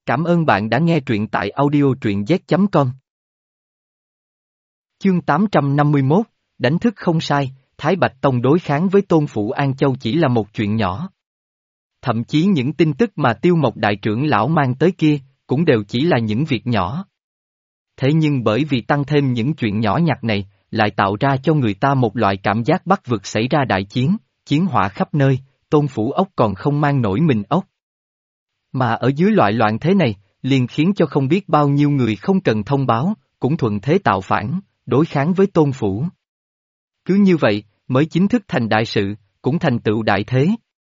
Cảm ơn bạn đã nghe truyện tại audio truyện z.com. Chương 851, đánh thức không sai, Thái Bạch Tông đối kháng với Tôn Phủ An Châu chỉ là một chuyện nhỏ. Thậm chí những tin tức mà Tiêu Mộc đại trưởng lão mang tới kia, cũng đều chỉ là những việc nhỏ. Thế nhưng bởi vì tăng thêm những chuyện nhỏ nhặt này, lại tạo ra cho người ta một loại cảm giác Bắc vực xảy ra đại chiến, chiến hỏa khắp nơi, Tôn Phủ ốc còn không mang nổi mình ốc. Mà ở dưới loại loạn thế này, liền khiến cho không biết bao nhiêu người không cần thông báo, cũng thuận thế tạo phản, đối kháng với Tôn Phủ. Cứ như vậy, mới chính thức thành đại sự, cũng thành tựu đại thế.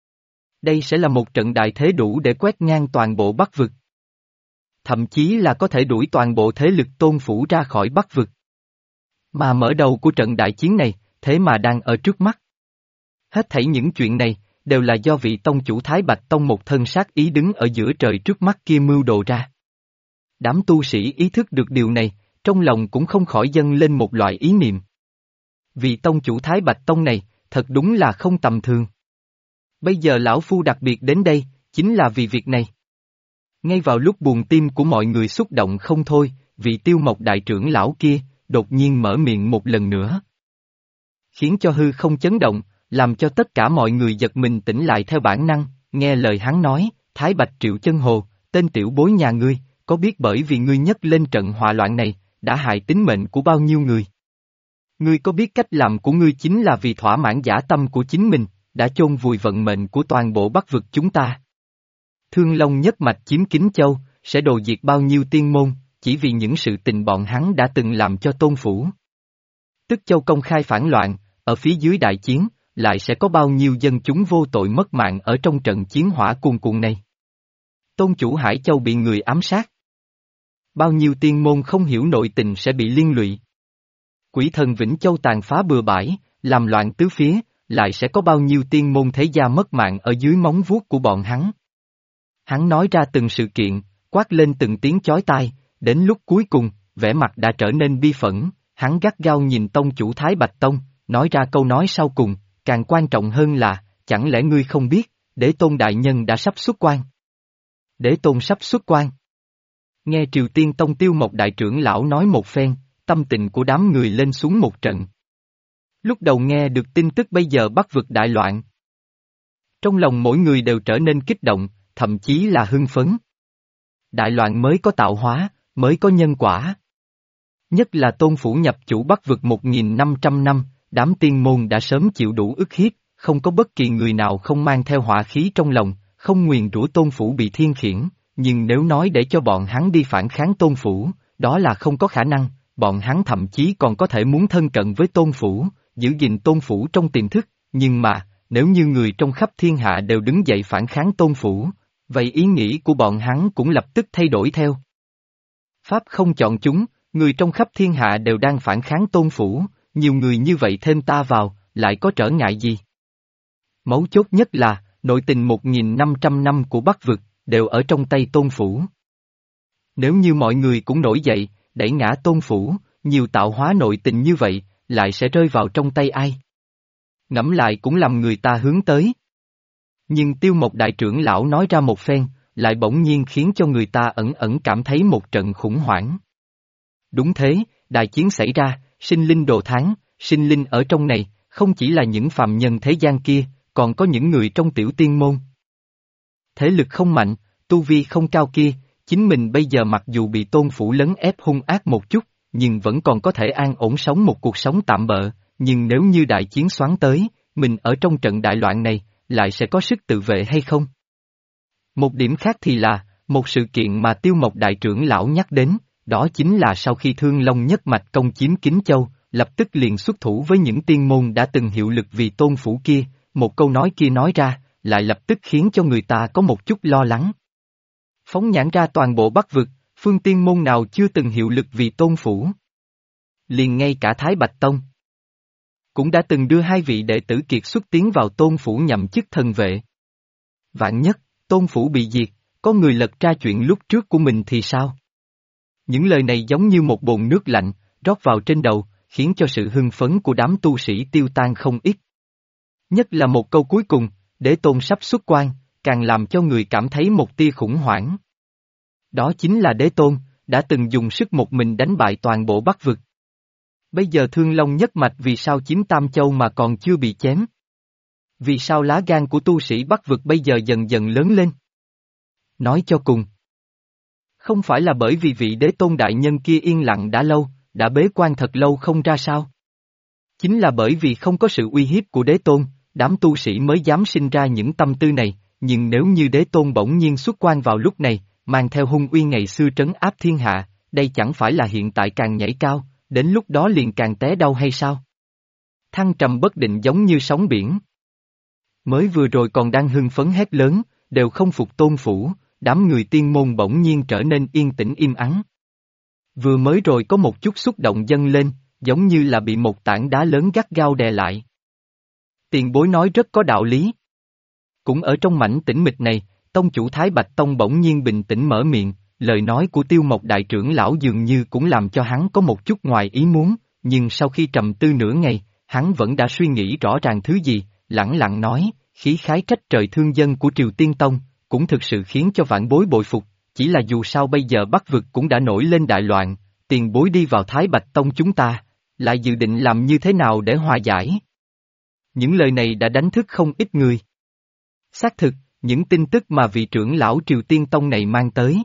Đây sẽ là một trận đại thế đủ để quét ngang toàn bộ Bắc vực. Thậm chí là có thể đuổi toàn bộ thế lực Tôn Phủ ra khỏi Bắc vực. Mà mở đầu của trận đại chiến này, thế mà đang ở trước mắt. Hết thảy những chuyện này, đều là do vị tông chủ Thái Bạch Tông một thân sát ý đứng ở giữa trời trước mắt kia mưu đồ ra. Đám tu sĩ ý thức được điều này, trong lòng cũng không khỏi dâng lên một loại ý niệm. Vị tông chủ Thái Bạch Tông này, thật đúng là không tầm thường. Bây giờ lão phu đặc biệt đến đây, chính là vì việc này. Ngay vào lúc buồn tim của mọi người xúc động không thôi, vị Tiêu Mộc đại trưởng lão kia, đột nhiên mở miệng một lần nữa. Khiến cho hư không chấn động, làm cho tất cả mọi người giật mình tỉnh lại theo bản năng, nghe lời hắn nói, Thái Bạch Triệu Chân Hồ, tên tiểu bối nhà ngươi, có biết bởi vì ngươi nhấc lên trận họa loạn này, đã hại tính mệnh của bao nhiêu người? Ngươi có biết cách làm của ngươi chính là vì thỏa mãn dã tâm của chính mình, đã chôn vùi vận mệnh của toàn bộ Bắc vực chúng ta. Thương Long nhất mạch chiếm Kính Châu, sẽ đồ diệt bao nhiêu tiên môn, chỉ vì những sự tình bọn hắn đã từng làm cho Tôn Phủ. Tức Châu công khai phản loạn, ở phía dưới đại chiến, lại sẽ có bao nhiêu dân chúng vô tội mất mạng ở trong trận chiến hỏa cuồn cuộn này. Tôn chủ Hải Châu bị người ám sát. Bao nhiêu tiên môn không hiểu nội tình sẽ bị liên lụy. Quỷ thần Vĩnh Châu tàn phá bừa bãi, làm loạn tứ phía, lại sẽ có bao nhiêu tiên môn thế gia mất mạng ở dưới móng vuốt của bọn hắn. Hắn nói ra từng sự kiện, quát lên từng tiếng chói tai, đến lúc cuối cùng, vẻ mặt đã trở nên bi phẫn, hắn gắt gao nhìn tông chủ Thái Bạch Tông, nói ra câu nói sau cùng, càng quan trọng hơn là, chẳng lẽ ngươi không biết, Đế Tôn đại nhân đã sắp xuất quan. Đế Tôn sắp xuất quan. Nghe Triều Tiên Tông Tiêu Mộc đại trưởng lão nói một phen, tâm tình của đám người lên xuống một trận. Lúc đầu nghe được tin tức bây giờ Bắc vực đại loạn. Trong lòng mỗi người đều trở nên kích động, thậm chí là hưng phấn. Đại loạn mới có tạo hóa, mới có nhân quả. Nhất là Tôn Phủ nhập chủ Bắc vực 1.500 năm, đám tiên môn đã sớm chịu đủ ức hiếp, không có bất kỳ người nào không mang theo hỏa khí trong lòng, không nguyền rủa Tôn Phủ bị thiên khiển, nhưng nếu nói để cho bọn hắn đi phản kháng Tôn Phủ, đó là không có khả năng, bọn hắn thậm chí còn có thể muốn thân cận với Tôn Phủ, giữ gìn Tôn Phủ trong tiềm thức, nhưng mà, nếu như người trong khắp thiên hạ đều đứng dậy phản kháng Tôn Phủ, vậy ý nghĩ của bọn hắn cũng lập tức thay đổi theo. Pháp không chọn chúng, người trong khắp thiên hạ đều đang phản kháng Tôn Phủ, nhiều người như vậy thêm ta vào, lại có trở ngại gì? Mấu chốt nhất là, nội tình 1.500 năm của Bắc vực, đều ở trong tay Tôn Phủ. Nếu như mọi người cũng nổi dậy, đẩy ngã Tôn Phủ, nhiều tạo hóa nội tình như vậy, lại sẽ rơi vào trong tay ai? Ngẫm lại cũng làm người ta hướng tới. Nhưng Tiêu Mộc đại trưởng lão nói ra một phen, lại bỗng nhiên khiến cho người ta ẩn ẩn cảm thấy một trận khủng hoảng. Đúng thế, đại chiến xảy ra, sinh linh đồ thán, sinh linh ở trong này, không chỉ là những phàm nhân thế gian kia, còn có những người trong tiểu tiên môn. Thế lực không mạnh, tu vi không cao kia, chính mình bây giờ mặc dù bị Tôn Phủ lấn ép hung ác một chút, nhưng vẫn còn có thể an ổn sống một cuộc sống tạm bợ, nhưng nếu như đại chiến xoắn tới, mình ở trong trận đại loạn này, lại sẽ có sức tự vệ hay không? Một điểm khác thì là, một sự kiện mà Tiêu Mộc đại trưởng lão nhắc đến, đó chính là sau khi Thương Long nhất mạch công chiếm Kính Châu, lập tức liền xuất thủ với những tiên môn đã từng hiệu lực vì Tôn Phủ kia, một câu nói kia nói ra, lại lập tức khiến cho người ta có một chút lo lắng. Phóng nhãn ra toàn bộ Bắc vực, phương tiên môn nào chưa từng hiệu lực vì Tôn Phủ? Liền ngay cả Thái Bạch Tông cũng đã từng đưa hai vị đệ tử kiệt xuất tiến vào Tôn Phủ nhậm chức thần vệ. Vạn nhất, Tôn Phủ bị diệt, có người lật ra chuyện lúc trước của mình thì sao? Những lời này giống như một bồn nước lạnh, rót vào trên đầu, khiến cho sự hưng phấn của đám tu sĩ tiêu tan không ít. Nhất là một câu cuối cùng, Đế Tôn sắp xuất quan, càng làm cho người cảm thấy một tia khủng hoảng. Đó chính là Đế Tôn, đã từng dùng sức một mình đánh bại toàn bộ Bắc vực. Bây giờ Thương Long nhất mạch vì sao chiếm Tam Châu mà còn chưa bị chém? Vì sao lá gan của tu sĩ Bắc vực bây giờ dần dần lớn lên? Nói cho cùng. Không phải là bởi vì vị Đế Tôn đại nhân kia yên lặng đã lâu, đã bế quan thật lâu không ra sao? Chính là bởi vì không có sự uy hiếp của Đế Tôn, đám tu sĩ mới dám sinh ra những tâm tư này, nhưng nếu như Đế Tôn bỗng nhiên xuất quan vào lúc này, mang theo hung uy ngày xưa trấn áp thiên hạ, đây chẳng phải là hiện tại càng nhảy cao, đến lúc đó liền càng té đau hay sao? Thăng trầm bất định giống như sóng biển. Mới vừa rồi còn đang hưng phấn hét lớn, đều không phục tôn phủ, đám người tiên môn bỗng nhiên trở nên yên tĩnh im ắng. Vừa mới rồi có một chút xúc động dâng lên, giống như là bị một tảng đá lớn gắt gao đè lại. Tiền bối nói rất có đạo lý. Cũng ở trong mảnh tĩnh mịch này, tông chủ Thái Bạch Tông bỗng nhiên bình tĩnh mở miệng, lời nói của Tiêu Mộc đại trưởng lão dường như cũng làm cho hắn có một chút ngoài ý muốn, nhưng sau khi trầm tư nửa ngày, hắn vẫn đã suy nghĩ rõ ràng thứ gì, lẳng lặng nói, khí khái trách trời thương dân của Triều Tiên Tông, cũng thực sự khiến cho vạn bối bội phục, chỉ là dù sao bây giờ Bắc vực cũng đã nổi lên đại loạn, tiền bối đi vào Thái Bạch Tông chúng ta, lại dự định làm như thế nào để hòa giải? Những lời này đã đánh thức không ít người. Xác thực, những tin tức mà vị trưởng lão Triều Tiên Tông này mang tới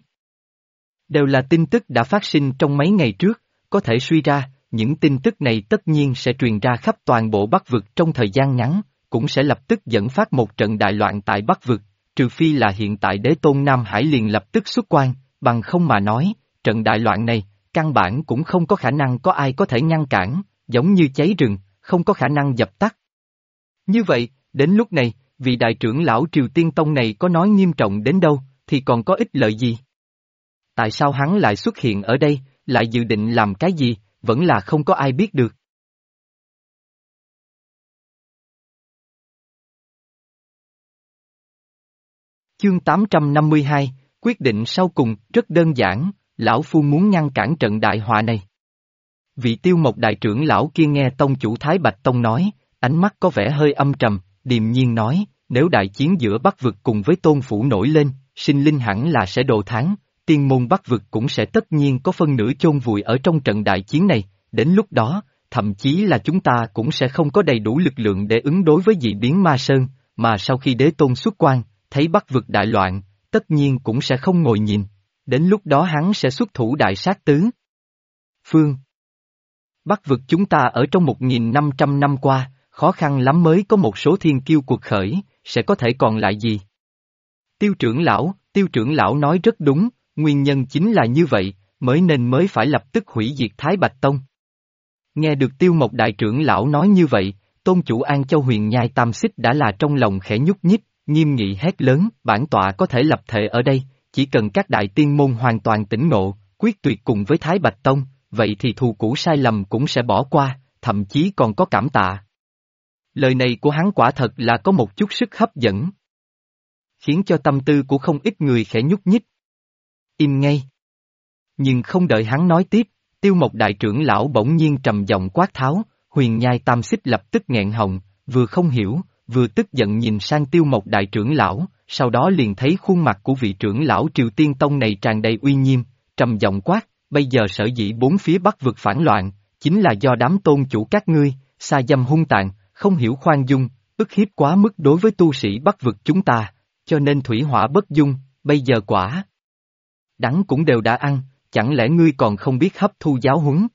đều là tin tức đã phát sinh trong mấy ngày trước, có thể suy ra, những tin tức này tất nhiên sẽ truyền ra khắp toàn bộ Bắc vực trong thời gian ngắn, cũng sẽ lập tức dẫn phát một trận đại loạn tại Bắc vực, trừ phi là hiện tại Đế Tôn Nam Hải liền lập tức xuất quan, bằng không mà nói, trận đại loạn này, căn bản cũng không có khả năng có ai có thể ngăn cản, giống như cháy rừng, không có khả năng dập tắt. Như vậy, đến lúc này, vị đại trưởng lão Triều Tiên Tông này có nói nghiêm trọng đến đâu, thì còn có ích lợi gì? Tại sao hắn lại xuất hiện ở đây, lại dự định làm cái gì, vẫn là không có ai biết được. Chương 852, quyết định sau cùng, rất đơn giản, lão phu muốn ngăn cản trận đại họa này. Vị Tiêu Mộc đại trưởng lão kia nghe tông chủ Thái Bạch Tông nói, ánh mắt có vẻ hơi âm trầm, điềm nhiên nói, nếu đại chiến giữa Bắc vực cùng với tôn phủ nổi lên, sinh linh hẳn là sẽ đồ thán, tiên môn Bắc vực cũng sẽ tất nhiên có phân nửa chôn vùi ở trong trận đại chiến này, đến lúc đó, thậm chí là chúng ta cũng sẽ không có đầy đủ lực lượng để ứng đối với dị biến ma sơn, mà sau khi đế tôn xuất quan, thấy Bắc vực đại loạn, tất nhiên cũng sẽ không ngồi nhìn, đến lúc đó hắn sẽ xuất thủ đại sát tứ phương. Bắc vực chúng ta ở trong 1.500 năm qua, khó khăn lắm mới có một số thiên kiêu cuộc khởi, sẽ có thể còn lại gì? Tiêu trưởng lão nói rất đúng, nguyên nhân chính là như vậy, mới phải lập tức hủy diệt Thái Bạch Tông. Nghe được Tiêu Mộc đại trưởng lão nói như vậy, tôn chủ An Châu Huyền Nhai Tam Xích đã là trong lòng khẽ nhúc nhích, nghiêm nghị hét lớn, bản tọa có thể lập thể ở đây, chỉ cần các đại tiên môn hoàn toàn tỉnh ngộ, quyết tuyệt cùng với Thái Bạch Tông, vậy thì thù cũ sai lầm cũng sẽ bỏ qua, thậm chí còn có cảm tạ. Lời này của hắn quả thật là có một chút sức hấp dẫn, khiến cho tâm tư của không ít người khẽ nhúc nhích. Im ngay. Nhưng không đợi hắn nói tiếp, Tiêu Mộc đại trưởng lão bỗng nhiên trầm giọng quát tháo, Huyền Nhai Tam Xích lập tức nghẹn họng, vừa không hiểu, vừa tức giận nhìn sang Tiêu Mộc đại trưởng lão, sau đó liền thấy khuôn mặt của vị trưởng lão Triều Tiên Tông này tràn đầy uy nghiêm, trầm giọng quát, bây giờ sở dĩ bốn phía Bắc vực phản loạn, chính là do đám tôn chủ các ngươi, sa dâm hung tàn, không hiểu khoan dung, ức hiếp quá mức đối với tu sĩ Bắc vực chúng ta, cho nên thủy hỏa bất dung, bây giờ quả đắng cũng đều đã ăn, chẳng lẽ ngươi còn không biết hấp thu giáo huấn?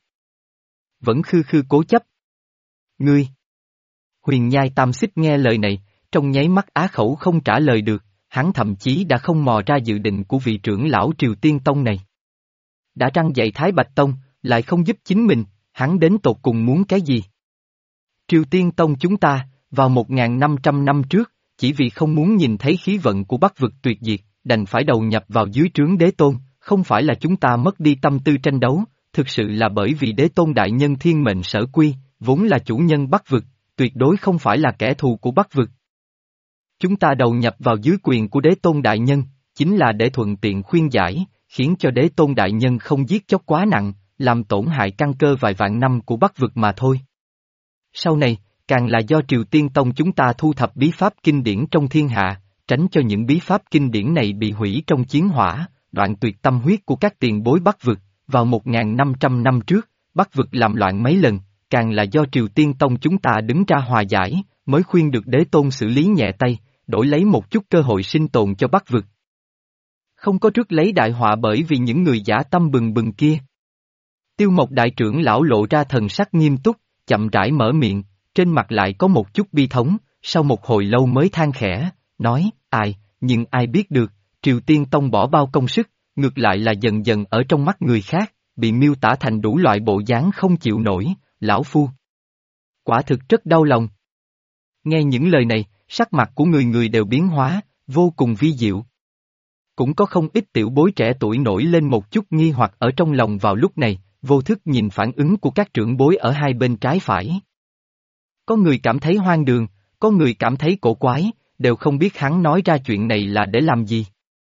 Vẫn khư khư cố chấp. Ngươi! Huyền Nhai Tam Xích nghe lời này, trong nháy mắt á khẩu không trả lời được, hắn thậm chí đã không mò ra dự định của vị trưởng lão Triều Tiên Tông này. Đã răng dạy Thái Bạch Tông, lại không giúp chính mình, hắn đến tột cùng muốn cái gì? Triều Tiên Tông chúng ta, vào 1.500 năm trước, chỉ vì không muốn nhìn thấy khí vận của Bắc vực tuyệt diệt, đành phải đầu nhập vào dưới trướng đế tôn, không phải là chúng ta mất đi tâm tư tranh đấu, thực sự là bởi vì đế tôn đại nhân thiên mệnh sở quy, vốn là chủ nhân Bắc vực, tuyệt đối không phải là kẻ thù của Bắc vực. Chúng ta đầu nhập vào dưới quyền của đế tôn đại nhân, chính là để thuận tiện khuyên giải, khiến cho đế tôn đại nhân không giết chóc quá nặng, làm tổn hại căn cơ vài vạn năm của Bắc vực mà thôi. Sau này, càng là do Triều Tiên Tông chúng ta thu thập bí pháp kinh điển trong thiên hạ, tránh cho những bí pháp kinh điển này bị hủy trong chiến hỏa, đoạn tuyệt tâm huyết của các tiền bối Bắc vực, vào 1.500 năm trước, Bắc vực làm loạn mấy lần, càng là do Triều Tiên Tông chúng ta đứng ra hòa giải, mới khuyên được đế tôn xử lý nhẹ tay, đổi lấy một chút cơ hội sinh tồn cho Bắc vực. Không có rước lấy đại họa bởi vì những người giả tâm bừng bừng kia. Tiêu Mộc đại trưởng lão lộ ra thần sắc nghiêm túc, chậm rãi mở miệng, trên mặt lại có một chút bi thống, sau một hồi lâu mới than khẽ, nói, nhưng ai biết được, Triều Tiên Tông bỏ bao công sức, ngược lại là dần dần ở trong mắt người khác, bị miêu tả thành đủ loại bộ dáng không chịu nổi, lão phu. Quả thực rất đau lòng. Nghe những lời này, sắc mặt của người người đều biến hóa, vô cùng vi diệu. Cũng có không ít tiểu bối trẻ tuổi nổi lên một chút nghi hoặc ở trong lòng vào lúc này, vô thức nhìn phản ứng của các trưởng bối ở hai bên trái phải. Có người cảm thấy hoang đường, có người cảm thấy cổ quái, đều không biết hắn nói ra chuyện này là để làm gì.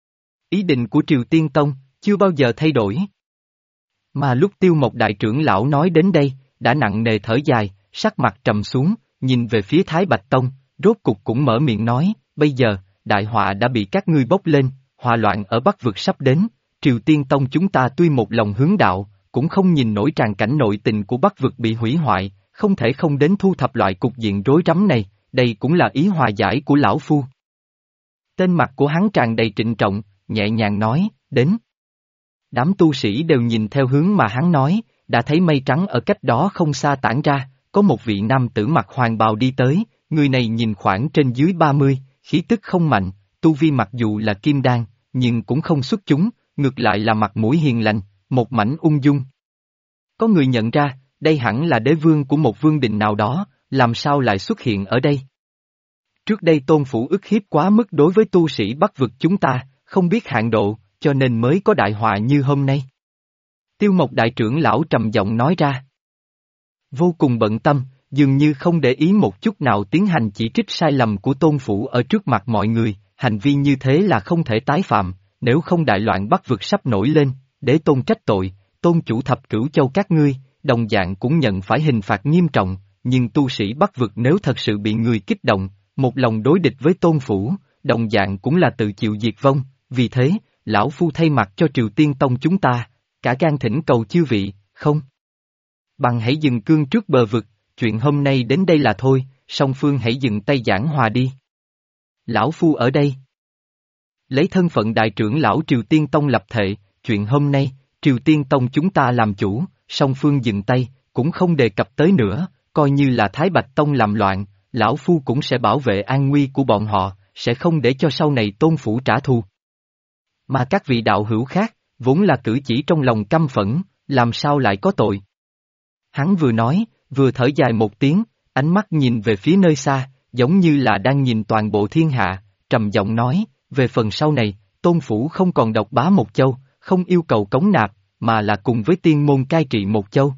Ý định của Triều Tiên Tông, chưa bao giờ thay đổi. Mà lúc Tiêu Mộc đại trưởng lão nói đến đây, đã nặng nề thở dài, sắc mặt trầm xuống, nhìn về phía Thái Bạch Tông, rốt cục cũng mở miệng nói, bây giờ, đại họa đã bị các ngươi bốc lên, họa loạn ở Bắc vực sắp đến, Triều Tiên Tông chúng ta tuy một lòng hướng đạo, cũng không nhìn nổi tràn cảnh nội tình của Bắc vực bị hủy hoại, không thể không đến thu thập loại cục diện rối rắm này, đây cũng là ý hòa giải của lão phu. Tên mặt của hắn tràn đầy trịnh trọng, nhẹ nhàng nói, đến. Đám tu sĩ đều nhìn theo hướng mà hắn nói, đã thấy mây trắng ở cách đó không xa tản ra, có một vị nam tử mặc hoàng bào đi tới, người này nhìn khoảng trên dưới 30, khí tức không mạnh, tu vi mặc dù là kim đan, nhưng cũng không xuất chúng, ngược lại là mặt mũi hiền lành, một mảnh ung dung. Có người nhận ra, đây hẳn là đế vương của một vương đình nào đó, làm sao lại xuất hiện ở đây? Trước đây tôn phủ ức hiếp quá mức đối với tu sĩ Bắc vực chúng ta, không biết hạn độ, cho nên mới có đại họa như hôm nay. Tiêu Mộc đại trưởng lão trầm giọng nói ra. Vô cùng bận tâm, dường như không để ý một chút nào tiến hành chỉ trích sai lầm của tôn phủ ở trước mặt mọi người, hành vi như thế là không thể tái phạm, nếu không đại loạn Bắc vực sắp nổi lên, để tôn trách tội, tôn chủ thập cửu châu các ngươi, đồng dạng cũng nhận phải hình phạt nghiêm trọng, nhưng tu sĩ Bắc vực nếu thật sự bị người kích động, một lòng đối địch với tôn phủ, đồng dạng cũng là tự chịu diệt vong, vì thế, lão phu thay mặt cho Triều Tiên Tông chúng ta, cả gan thỉnh cầu chư vị, không? Bằng hãy dừng cương trước bờ vực, chuyện hôm nay đến đây là thôi, song phương hãy dừng tay giảng hòa đi. Lão phu ở đây. Lấy thân phận đại trưởng lão Triều Tiên Tông lập thệ, chuyện hôm nay, Triều Tiên Tông chúng ta làm chủ, song phương dừng tay, cũng không đề cập tới nữa, coi như là Thái Bạch Tông làm loạn, lão phu cũng sẽ bảo vệ an nguy của bọn họ, sẽ không để cho sau này tôn phủ trả thù. Mà các vị đạo hữu khác, vốn là cử chỉ trong lòng căm phẫn, làm sao lại có tội. Hắn vừa nói, vừa thở dài một tiếng, ánh mắt nhìn về phía nơi xa, giống như là đang nhìn toàn bộ thiên hạ, trầm giọng nói, về phần sau này, tôn phủ không còn độc bá một châu, không yêu cầu cống nạp, mà là cùng với tiên môn cai trị một châu.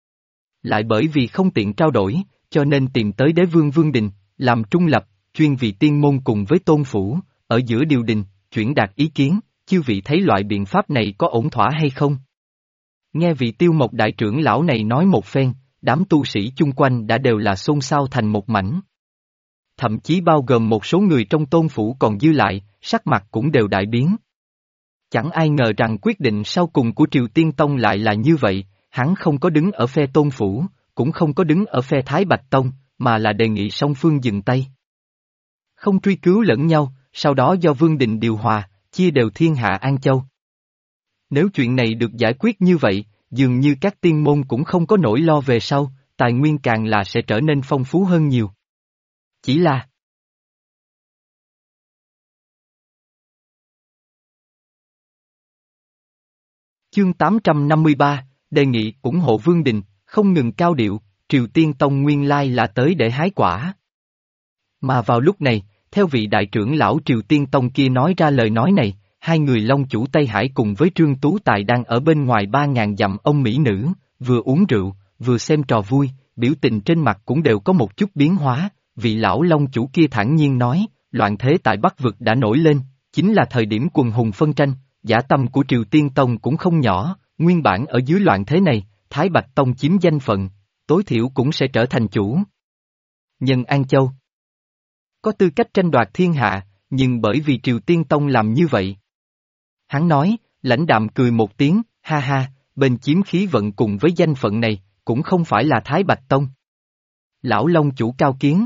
Lại bởi vì không tiện trao đổi, cho nên tìm tới đế vương Vương Đình, làm trung lập, chuyên vì tiên môn cùng với tôn phủ, ở giữa điều đình, chuyển đạt ý kiến, chư vị thấy loại biện pháp này có ổn thỏa hay không? Nghe vị Tiêu Mộc đại trưởng lão này nói một phen, đám tu sĩ chung quanh đã đều là xôn xao thành một mảnh. Thậm chí bao gồm một số người trong tôn phủ còn dư lại, sắc mặt cũng đều đại biến. Chẳng ai ngờ rằng quyết định sau cùng của Triều Tiên Tông lại là như vậy, hắn không có đứng ở phe tôn phủ, cũng không có đứng ở phe Thái Bạch Tông, mà là đề nghị song phương dừng tay. Không truy cứu lẫn nhau, sau đó do Vương Đình điều hòa, chia đều thiên hạ An Châu. Nếu chuyện này được giải quyết như vậy, dường như các tiên môn cũng không có nỗi lo về sau, tài nguyên càng là sẽ trở nên phong phú hơn nhiều. Chỉ là chương 853, đề nghị ủng hộ Vương Đình, không ngừng cao điệu, Triều Tiên Tông nguyên lai là tới để hái quả. Mà vào lúc này, theo vị đại trưởng lão Triều Tiên Tông kia nói ra lời nói này, hai người Long chủ Tây Hải cùng với Trương Tú Tài đang ở bên ngoài 3.000 dặm ông mỹ nữ, vừa uống rượu, vừa xem trò vui, biểu tình trên mặt cũng đều có một chút biến hóa, vị lão Long chủ kia thản nhiên nói, loạn thế tại Bắc vực đã nổi lên, chính là thời điểm quần hùng phân tranh, dã tâm của Triều Tiên Tông cũng không nhỏ, nguyên bản ở dưới loạn thế này, Thái Bạch Tông chiếm danh phận, tối thiểu cũng sẽ trở thành chủ nhân An Châu. Có tư cách tranh đoạt thiên hạ, nhưng bởi vì Triều Tiên Tông làm như vậy. Hắn nói, lãnh đạm cười một tiếng, ha ha, bên chiếm khí vận cùng với danh phận này, cũng không phải là Thái Bạch Tông. Lão Long chủ cao kiến.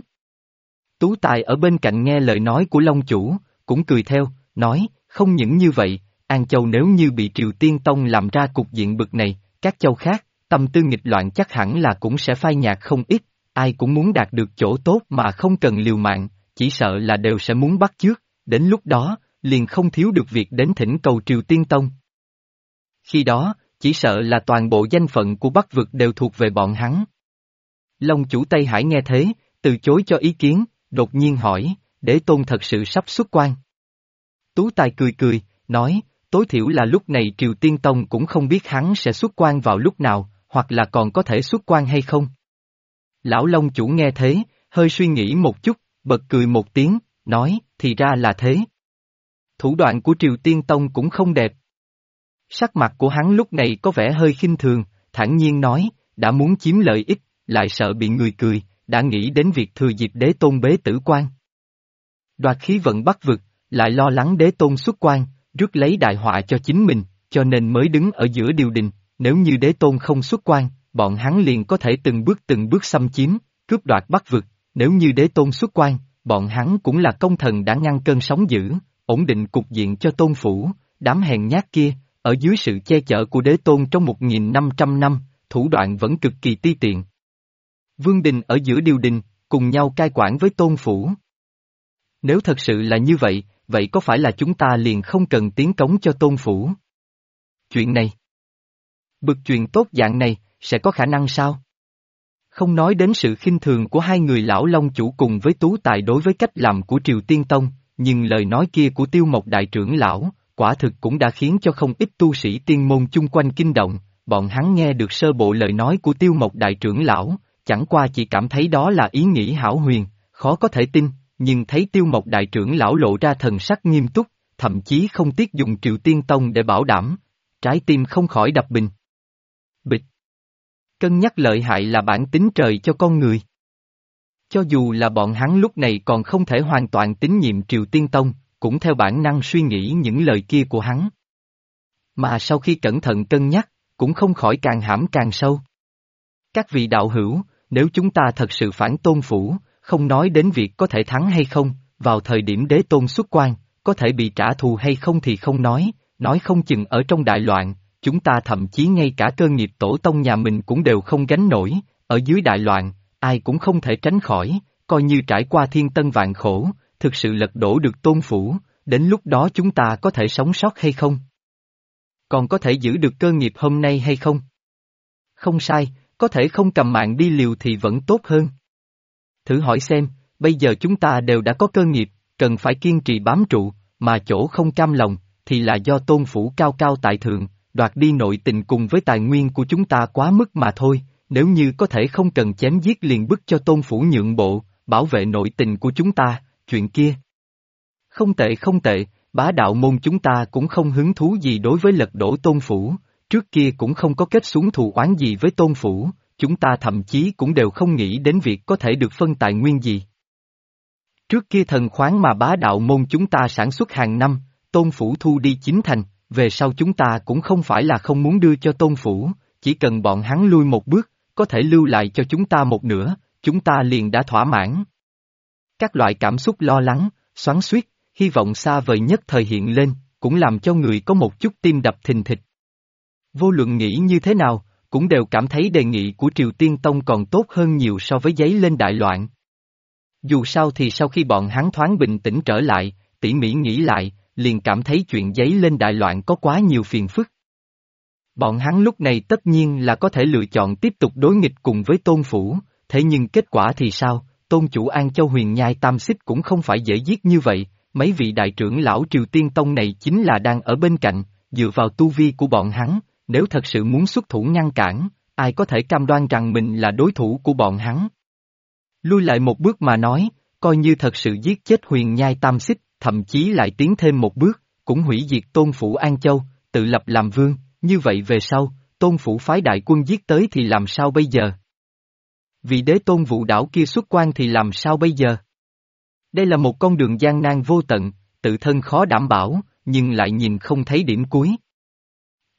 Tú Tài ở bên cạnh nghe lời nói của Long chủ, cũng cười theo, nói, không những như vậy, An Châu nếu như bị Triều Tiên Tông làm ra cục diện bực này, các châu khác, tâm tư nghịch loạn chắc hẳn là cũng sẽ phai nhạt không ít, ai cũng muốn đạt được chỗ tốt mà không cần liều mạng, chỉ sợ là đều sẽ muốn bắt chước, đến lúc đó, liền không thiếu được việc đến thỉnh cầu Triều Tiên Tông. Khi đó, chỉ sợ là toàn bộ danh phận của Bắc vực đều thuộc về bọn hắn. Long chủ Tây Hải nghe thế, từ chối cho ý kiến, đột nhiên hỏi, Đế Tôn thật sự sắp xuất quan. Tú Tài cười cười, nói, tối thiểu là lúc này Triều Tiên Tông cũng không biết hắn sẽ xuất quan vào lúc nào, hoặc là còn có thể xuất quan hay không. Lão Long chủ nghe thế, hơi suy nghĩ một chút, bật cười một tiếng, nói, thì ra là thế. Thủ đoạn của Triều Tiên Tông cũng không đẹp. Sắc mặt của hắn lúc này có vẻ hơi khinh thường, thản nhiên nói, đã muốn chiếm lợi ích, lại sợ bị người cười, đã nghĩ đến việc thừa dịp Đế Tôn bế tử quan. Đoạt khí vận Bắc vực, lại lo lắng Đế Tôn xuất quan, rước lấy đại họa cho chính mình, cho nên mới đứng ở giữa điều đình, nếu như Đế Tôn không xuất quan, bọn hắn liền có thể từng bước xâm chiếm, cướp đoạt Bắc vực, nếu như Đế Tôn xuất quan, bọn hắn cũng là công thần đã ngăn cơn sóng dữ, ổn định cục diện cho Tôn phủ, đám hèn nhát kia, ở dưới sự che chở của Đế Tôn trong 1.500 năm, thủ đoạn vẫn cực kỳ ti tiện. Vương đình ở giữa điều đình, cùng nhau cai quản với Tôn phủ. Nếu thật sự là như vậy, vậy có phải là chúng ta liền không cần tiến cống cho Tôn phủ? Chuyện này, bực chuyện tốt dạng này, sẽ có khả năng sao? Không nói đến sự khinh thường của hai người lão Long chủ cùng với Tú Tài đối với cách làm của Triều Tiên Tông, nhưng lời nói kia của Tiêu Mộc đại trưởng lão, quả thực cũng đã khiến cho không ít tu sĩ tiên môn chung quanh kinh động, bọn hắn nghe được sơ bộ lời nói của Tiêu Mộc đại trưởng lão, chẳng qua chỉ cảm thấy đó là ý nghĩ hão huyền, khó có thể tin, nhưng thấy Tiêu Mộc đại trưởng lão lộ ra thần sắc nghiêm túc, thậm chí không tiếc dùng Triều Tiên Tông để bảo đảm, trái tim không khỏi đập bình. Bịch. Cân nhắc lợi hại là bản tính trời cho con người. Cho dù là bọn hắn lúc này còn không thể hoàn toàn tín nhiệm Triều Tiên Tông, cũng theo bản năng suy nghĩ những lời kia của hắn. Mà sau khi cẩn thận cân nhắc, cũng không khỏi càng hãm càng sâu. Các vị đạo hữu, nếu chúng ta thật sự phản Tôn phủ, không nói đến việc có thể thắng hay không, vào thời điểm Đế Tôn xuất quan, có thể bị trả thù hay không thì không nói không chừng ở trong đại loạn, chúng ta thậm chí ngay cả cơ nghiệp tổ tông nhà mình cũng đều không gánh nổi, ở dưới đại loạn, ai cũng không thể tránh khỏi, coi như trải qua thiên tân vạn khổ, thực sự lật đổ được Tôn phủ, đến lúc đó chúng ta có thể sống sót hay không? Còn có thể giữ được cơ nghiệp hôm nay hay không? Không sai, có thể không cầm mạng đi liều thì vẫn tốt hơn. Thử hỏi xem, bây giờ chúng ta đều đã có cơ nghiệp, cần phải kiên trì bám trụ, mà chỗ không cam lòng, thì là do Tôn phủ cao cao tại thượng, đoạt đi nội tình cùng với tài nguyên của chúng ta quá mức mà thôi, nếu như có thể không cần chém giết liền bức cho Tôn phủ nhượng bộ, bảo vệ nội tình của chúng ta, chuyện kia. Không tệ, bá đạo môn chúng ta cũng không hứng thú gì đối với lật đổ Tôn phủ, trước kia cũng không có kết xuống thù oán gì với Tôn phủ, chúng ta thậm chí cũng đều không nghĩ đến việc có thể được phân tài nguyên gì. Trước kia thần khoáng mà bá đạo môn chúng ta sản xuất hàng năm, Tôn phủ thu đi chín thành, về sau chúng ta cũng không phải là không muốn đưa cho Tôn phủ, chỉ cần bọn hắn lui một bước, có thể lưu lại cho chúng ta một nửa, chúng ta liền đã thỏa mãn. Các loại cảm xúc lo lắng, xoắn xuýt, hy vọng xa vời nhất thời hiện lên, cũng làm cho người có một chút tim đập thình thịch. Vô luận nghĩ như thế nào, cũng đều cảm thấy đề nghị của Triều Tiên Tông còn tốt hơn nhiều so với giấy lên đại loạn. Dù sao thì sau khi bọn hắn thoáng bình tĩnh trở lại, tỉ mỉ nghĩ lại, liền cảm thấy chuyện giấy lên đại loạn có quá nhiều phiền phức. Bọn hắn lúc này tất nhiên là có thể lựa chọn tiếp tục đối nghịch cùng với Tôn phủ, thế nhưng kết quả thì sao, Tôn chủ An Châu Huyền Nhai Tam Xích cũng không phải dễ giết như vậy, mấy vị đại trưởng lão Triều Tiên Tông này chính là đang ở bên cạnh, dựa vào tu vi của bọn hắn, nếu thật sự muốn xuất thủ ngăn cản, ai có thể cam đoan rằng mình là đối thủ của bọn hắn. Lui lại một bước mà nói, coi như thật sự giết chết Huyền Nhai Tam Xích, thậm chí lại tiến thêm một bước, cũng hủy diệt Tôn phủ An Châu, tự lập làm vương, như vậy về sau, Tôn phủ phái đại quân giết tới thì làm sao bây giờ? Vì Đế Tôn Vũ đảo kia xuất quan thì làm sao bây giờ? Đây là một con đường gian nan vô tận, tự thân khó đảm bảo, nhưng lại nhìn không thấy điểm cuối.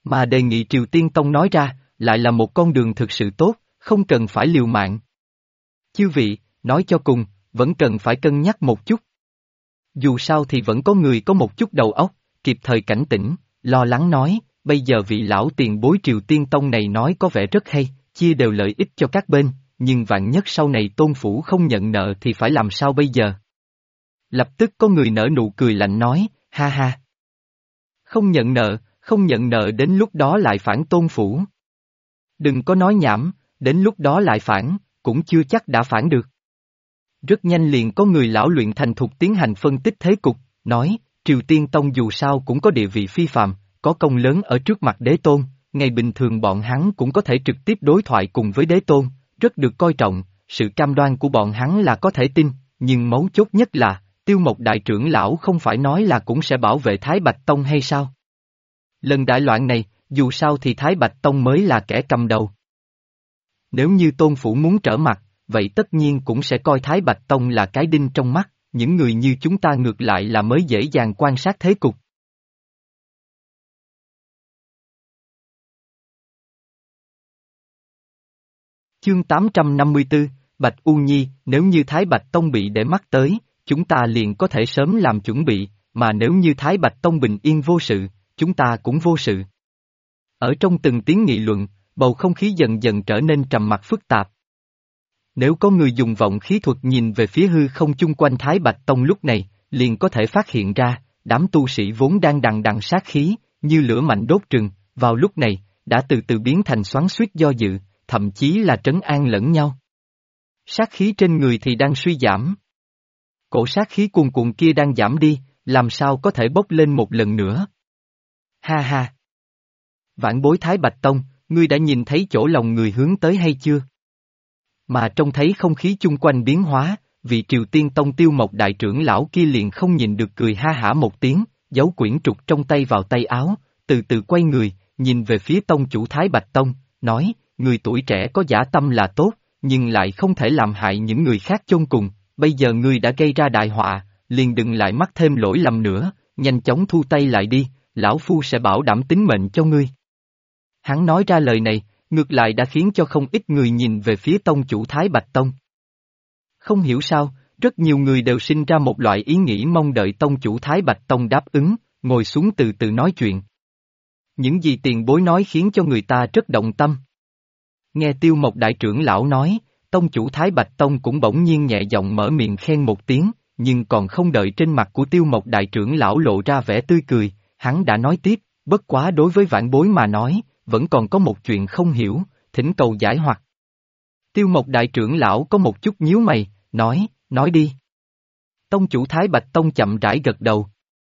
Mà đề nghị Triều Tiên Tông nói ra, lại là một con đường thực sự tốt, không cần phải liều mạng. Chư vị, nói cho cùng, vẫn cần phải cân nhắc một chút. Dù sao thì vẫn có người có một chút đầu óc, kịp thời cảnh tỉnh, lo lắng nói, bây giờ vị lão tiền bối Triều Tiên Tông này nói có vẻ rất hay, chia đều lợi ích cho các bên, nhưng vạn nhất sau này Tôn Phủ không nhận nợ thì phải làm sao bây giờ? Lập tức có người nở nụ cười lạnh nói, ha ha. Không nhận nợ đến lúc đó lại phản Tôn Phủ. Đừng có nói nhảm, đến lúc đó lại phản, cũng chưa chắc đã phản được. Rất nhanh liền có người lão luyện thành thục tiến hành phân tích thế cục, nói, Triều Tiên Tông dù sao cũng có địa vị phi phàm, có công lớn ở trước mặt đế tôn, ngày bình thường bọn hắn cũng có thể trực tiếp đối thoại cùng với đế tôn, rất được coi trọng, sự cam đoan của bọn hắn là có thể tin, nhưng mấu chốt nhất là, Tiêu Mộc đại trưởng lão không phải nói là cũng sẽ bảo vệ Thái Bạch Tông hay sao? Lần đại loạn này, dù sao thì Thái Bạch Tông mới là kẻ cầm đầu. Nếu như Tôn Phủ muốn trở mặt, vậy tất nhiên cũng sẽ coi Thái Bạch Tông là cái đinh trong mắt, những người như chúng ta ngược lại là mới dễ dàng quan sát thế cục. Chương 854, Bạch U Nhi, nếu như Thái Bạch Tông bị để mắt tới, chúng ta liền có thể sớm làm chuẩn bị, mà nếu như Thái Bạch Tông bình yên vô sự, chúng ta cũng vô sự. Ở trong từng tiếng nghị luận, bầu không khí dần dần trở nên trầm mặc phức tạp. Nếu có người dùng vọng khí thuật nhìn về phía hư không chung quanh Thái Bạch Tông lúc này, liền có thể phát hiện ra, đám tu sĩ vốn đang đằng đằng sát khí, như lửa mạnh đốt rừng, vào lúc này, đã từ từ biến thành xoắn xuýt do dự, thậm chí là trấn an lẫn nhau. Sát khí trên người thì đang suy giảm. Cổ sát khí cuồn cuộn kia đang giảm đi, làm sao có thể bốc lên một lần nữa? Ha ha! Vãn bối Thái Bạch Tông, ngươi đã nhìn thấy chỗ lòng người hướng tới hay chưa? Mà trông thấy không khí chung quanh biến hóa, vị Triều Tiên Tông Tiêu Mộc đại trưởng lão kia liền không nhìn được cười ha hả một tiếng, giấu quyển trục trong tay vào tay áo, từ từ quay người, nhìn về phía tông chủ Thái Bạch Tông, nói, người tuổi trẻ có dã tâm là tốt, nhưng lại không thể làm hại những người khác chôn cùng, bây giờ ngươi đã gây ra đại họa, liền đừng lại mắc thêm lỗi lầm nữa, nhanh chóng thu tay lại đi, lão phu sẽ bảo đảm tính mệnh cho ngươi. Hắn nói ra lời này, ngược lại đã khiến cho không ít người nhìn về phía tông chủ Thái Bạch Tông. Không hiểu sao, rất nhiều người đều sinh ra một loại ý nghĩ mong đợi tông chủ Thái Bạch Tông đáp ứng, ngồi xuống từ từ nói chuyện. Những gì tiền bối nói khiến cho người ta rất động tâm. Nghe Tiêu Mộc đại trưởng lão nói, tông chủ Thái Bạch Tông cũng bỗng nhiên nhẹ giọng mở miệng khen một tiếng, nhưng còn không đợi trên mặt của Tiêu Mộc đại trưởng lão lộ ra vẻ tươi cười, hắn đã nói tiếp, bất quá đối với vãn bối mà nói, vẫn còn có một chuyện không hiểu, thỉnh cầu giải hoặc. Tiêu Mộc đại trưởng lão có một chút nhíu mày, nói đi. Tông chủ Thái Bạch Tông chậm rãi gật đầu.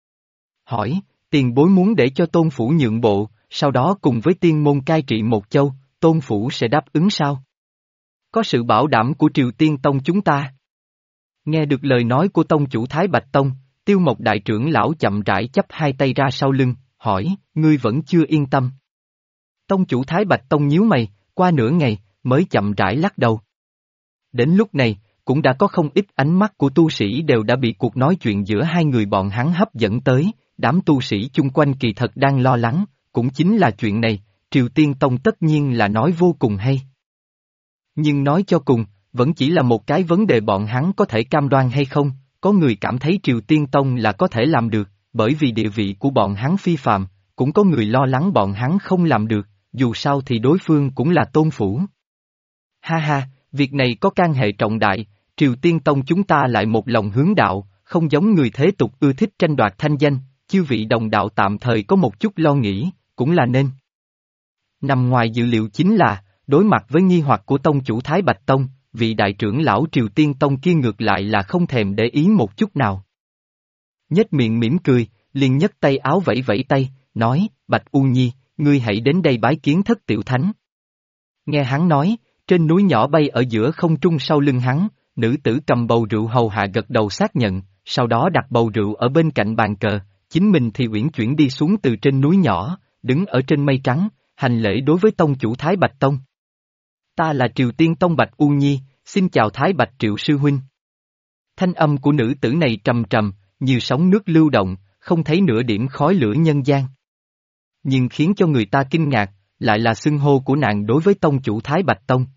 Hỏi, tiền bối muốn để cho Tôn Phủ nhượng bộ, sau đó cùng với tiên môn cai trị một châu, Tôn Phủ sẽ đáp ứng sao? Có sự bảo đảm của Triều Tiên Tông chúng ta. Nghe được lời nói của Tông chủ Thái Bạch Tông, Tiêu Mộc đại trưởng lão chậm rãi chắp hai tay ra sau lưng, hỏi, ngươi vẫn chưa yên tâm. Tông chủ Thái Bạch Tông nhíu mày, qua nửa ngày, mới chậm rãi lắc đầu. Đến lúc này, cũng đã có không ít ánh mắt của tu sĩ đều đã bị cuộc nói chuyện giữa hai người bọn hắn hấp dẫn tới, đám tu sĩ chung quanh kỳ thật đang lo lắng, cũng chính là chuyện này, Triều Tiên Tông tất nhiên là nói vô cùng hay. Nhưng nói cho cùng, vẫn chỉ là một cái vấn đề bọn hắn có thể cam đoan hay không, có người cảm thấy Triều Tiên Tông là có thể làm được, bởi vì địa vị của bọn hắn phi phàm, cũng có người lo lắng bọn hắn không làm được, dù sao thì đối phương cũng là Tôn Phủ. Ha ha, việc này có can hệ trọng đại, Triều Tiên Tông chúng ta lại một lòng hướng đạo, không giống người thế tục ưa thích tranh đoạt thanh danh, chư vị đồng đạo tạm thời có một chút lo nghĩ, cũng là nên. Nằm ngoài dự liệu chính là, đối mặt với nghi hoặc của tông chủ Thái Bạch Tông, vị đại trưởng lão Triều Tiên Tông kia ngược lại là không thèm để ý một chút nào. Nhếch miệng mỉm cười, liền nhấc tay áo vẫy vẫy tay, nói, Bạch U Nhi, ngươi hãy đến đây bái kiến Thất Tiểu Thánh. Nghe hắn nói, trên núi nhỏ bay ở giữa không trung sau lưng hắn, nữ tử cầm bầu rượu hầu hạ gật đầu xác nhận, sau đó đặt bầu rượu ở bên cạnh bàn cờ, chính mình thì uyển chuyển đi xuống từ trên núi nhỏ, đứng ở trên mây trắng, hành lễ đối với tông chủ Thái Bạch Tông. Ta là Triều Tiên Tông Bạch U Nhi, xin chào Thái Bạch Triệu Sư Huynh. Thanh âm của nữ tử này trầm trầm, như sóng nước lưu động, không thấy nửa điểm khói lửa nhân gian. Nhưng khiến cho người ta kinh ngạc, lại là xưng hô của nàng đối với tông chủ Thái Bạch Tông.